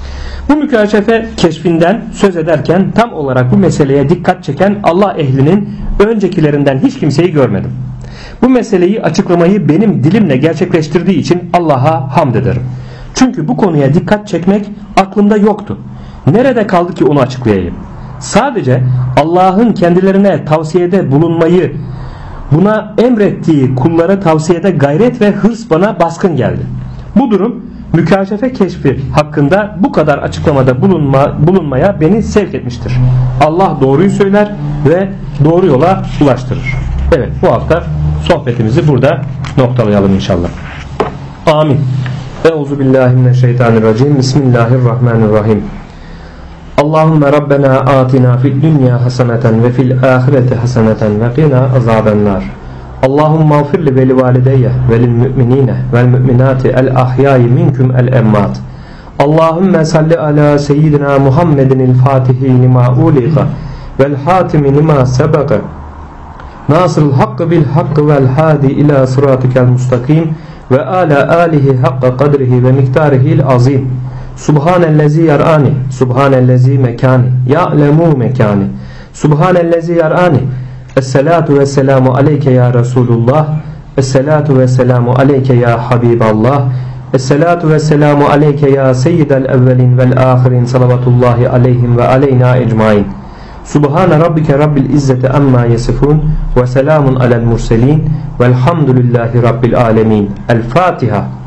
Bu mükaşefe keşfinden söz ederken tam olarak bu meseleye dikkat çeken Allah ehlinin öncekilerinden hiç kimseyi görmedim. Bu meseleyi açıklamayı benim dilimle gerçekleştirdiği için Allah'a hamd ederim. Çünkü bu konuya dikkat çekmek aklımda yoktu. Nerede kaldı ki onu açıklayayım? Sadece Allah'ın kendilerine tavsiyede bulunmayı, buna emrettiği kullara tavsiyede gayret ve hırs bana baskın geldi. Bu durum mükaşefe keşfi hakkında bu kadar açıklamada bulunmaya beni sevk etmiştir. Allah doğruyu söyler ve doğru yola ulaştırır. Evet, bu hafta sohbetimizi burada noktalayalım inşallah. Amin. Euzubillahimineşşeytanirracim. Bismillahirrahmanirrahim. Allahümme Rabbena atina fid dünya haseneten ve fil ahireti haseneten ve qina azabennar. Allahümme ağfir li veli valideyye velil müminine vel müminati el ahyai minkum el emmat. Allahümme salli ala seyyidina Muhammedin fatihi lima uliqa vel hatimi lima sebeka nasırul hakkı bil hakkı vel hadi ila sıratikel mustakim ve ala alihi hakka kadrihi ve miktarihil azim. Subhanellezi yarani, subhanellezi mekani, ya'lemu mekani, subhanellezi yarani. Esselatu ve selamu aleyke ya Resulullah, esselatu ve selamu aleyke ya Habiballah, esselatu ve selamu aleyke ya seyyidel evvelin vel ahirin, salavatullahi aleyhim ve aleyna ecmain. Subhane rabbike rabbil izzeti amma yasifun ve selamun alel murselin velhamdülillahi rabbil alemin. El Fatiha.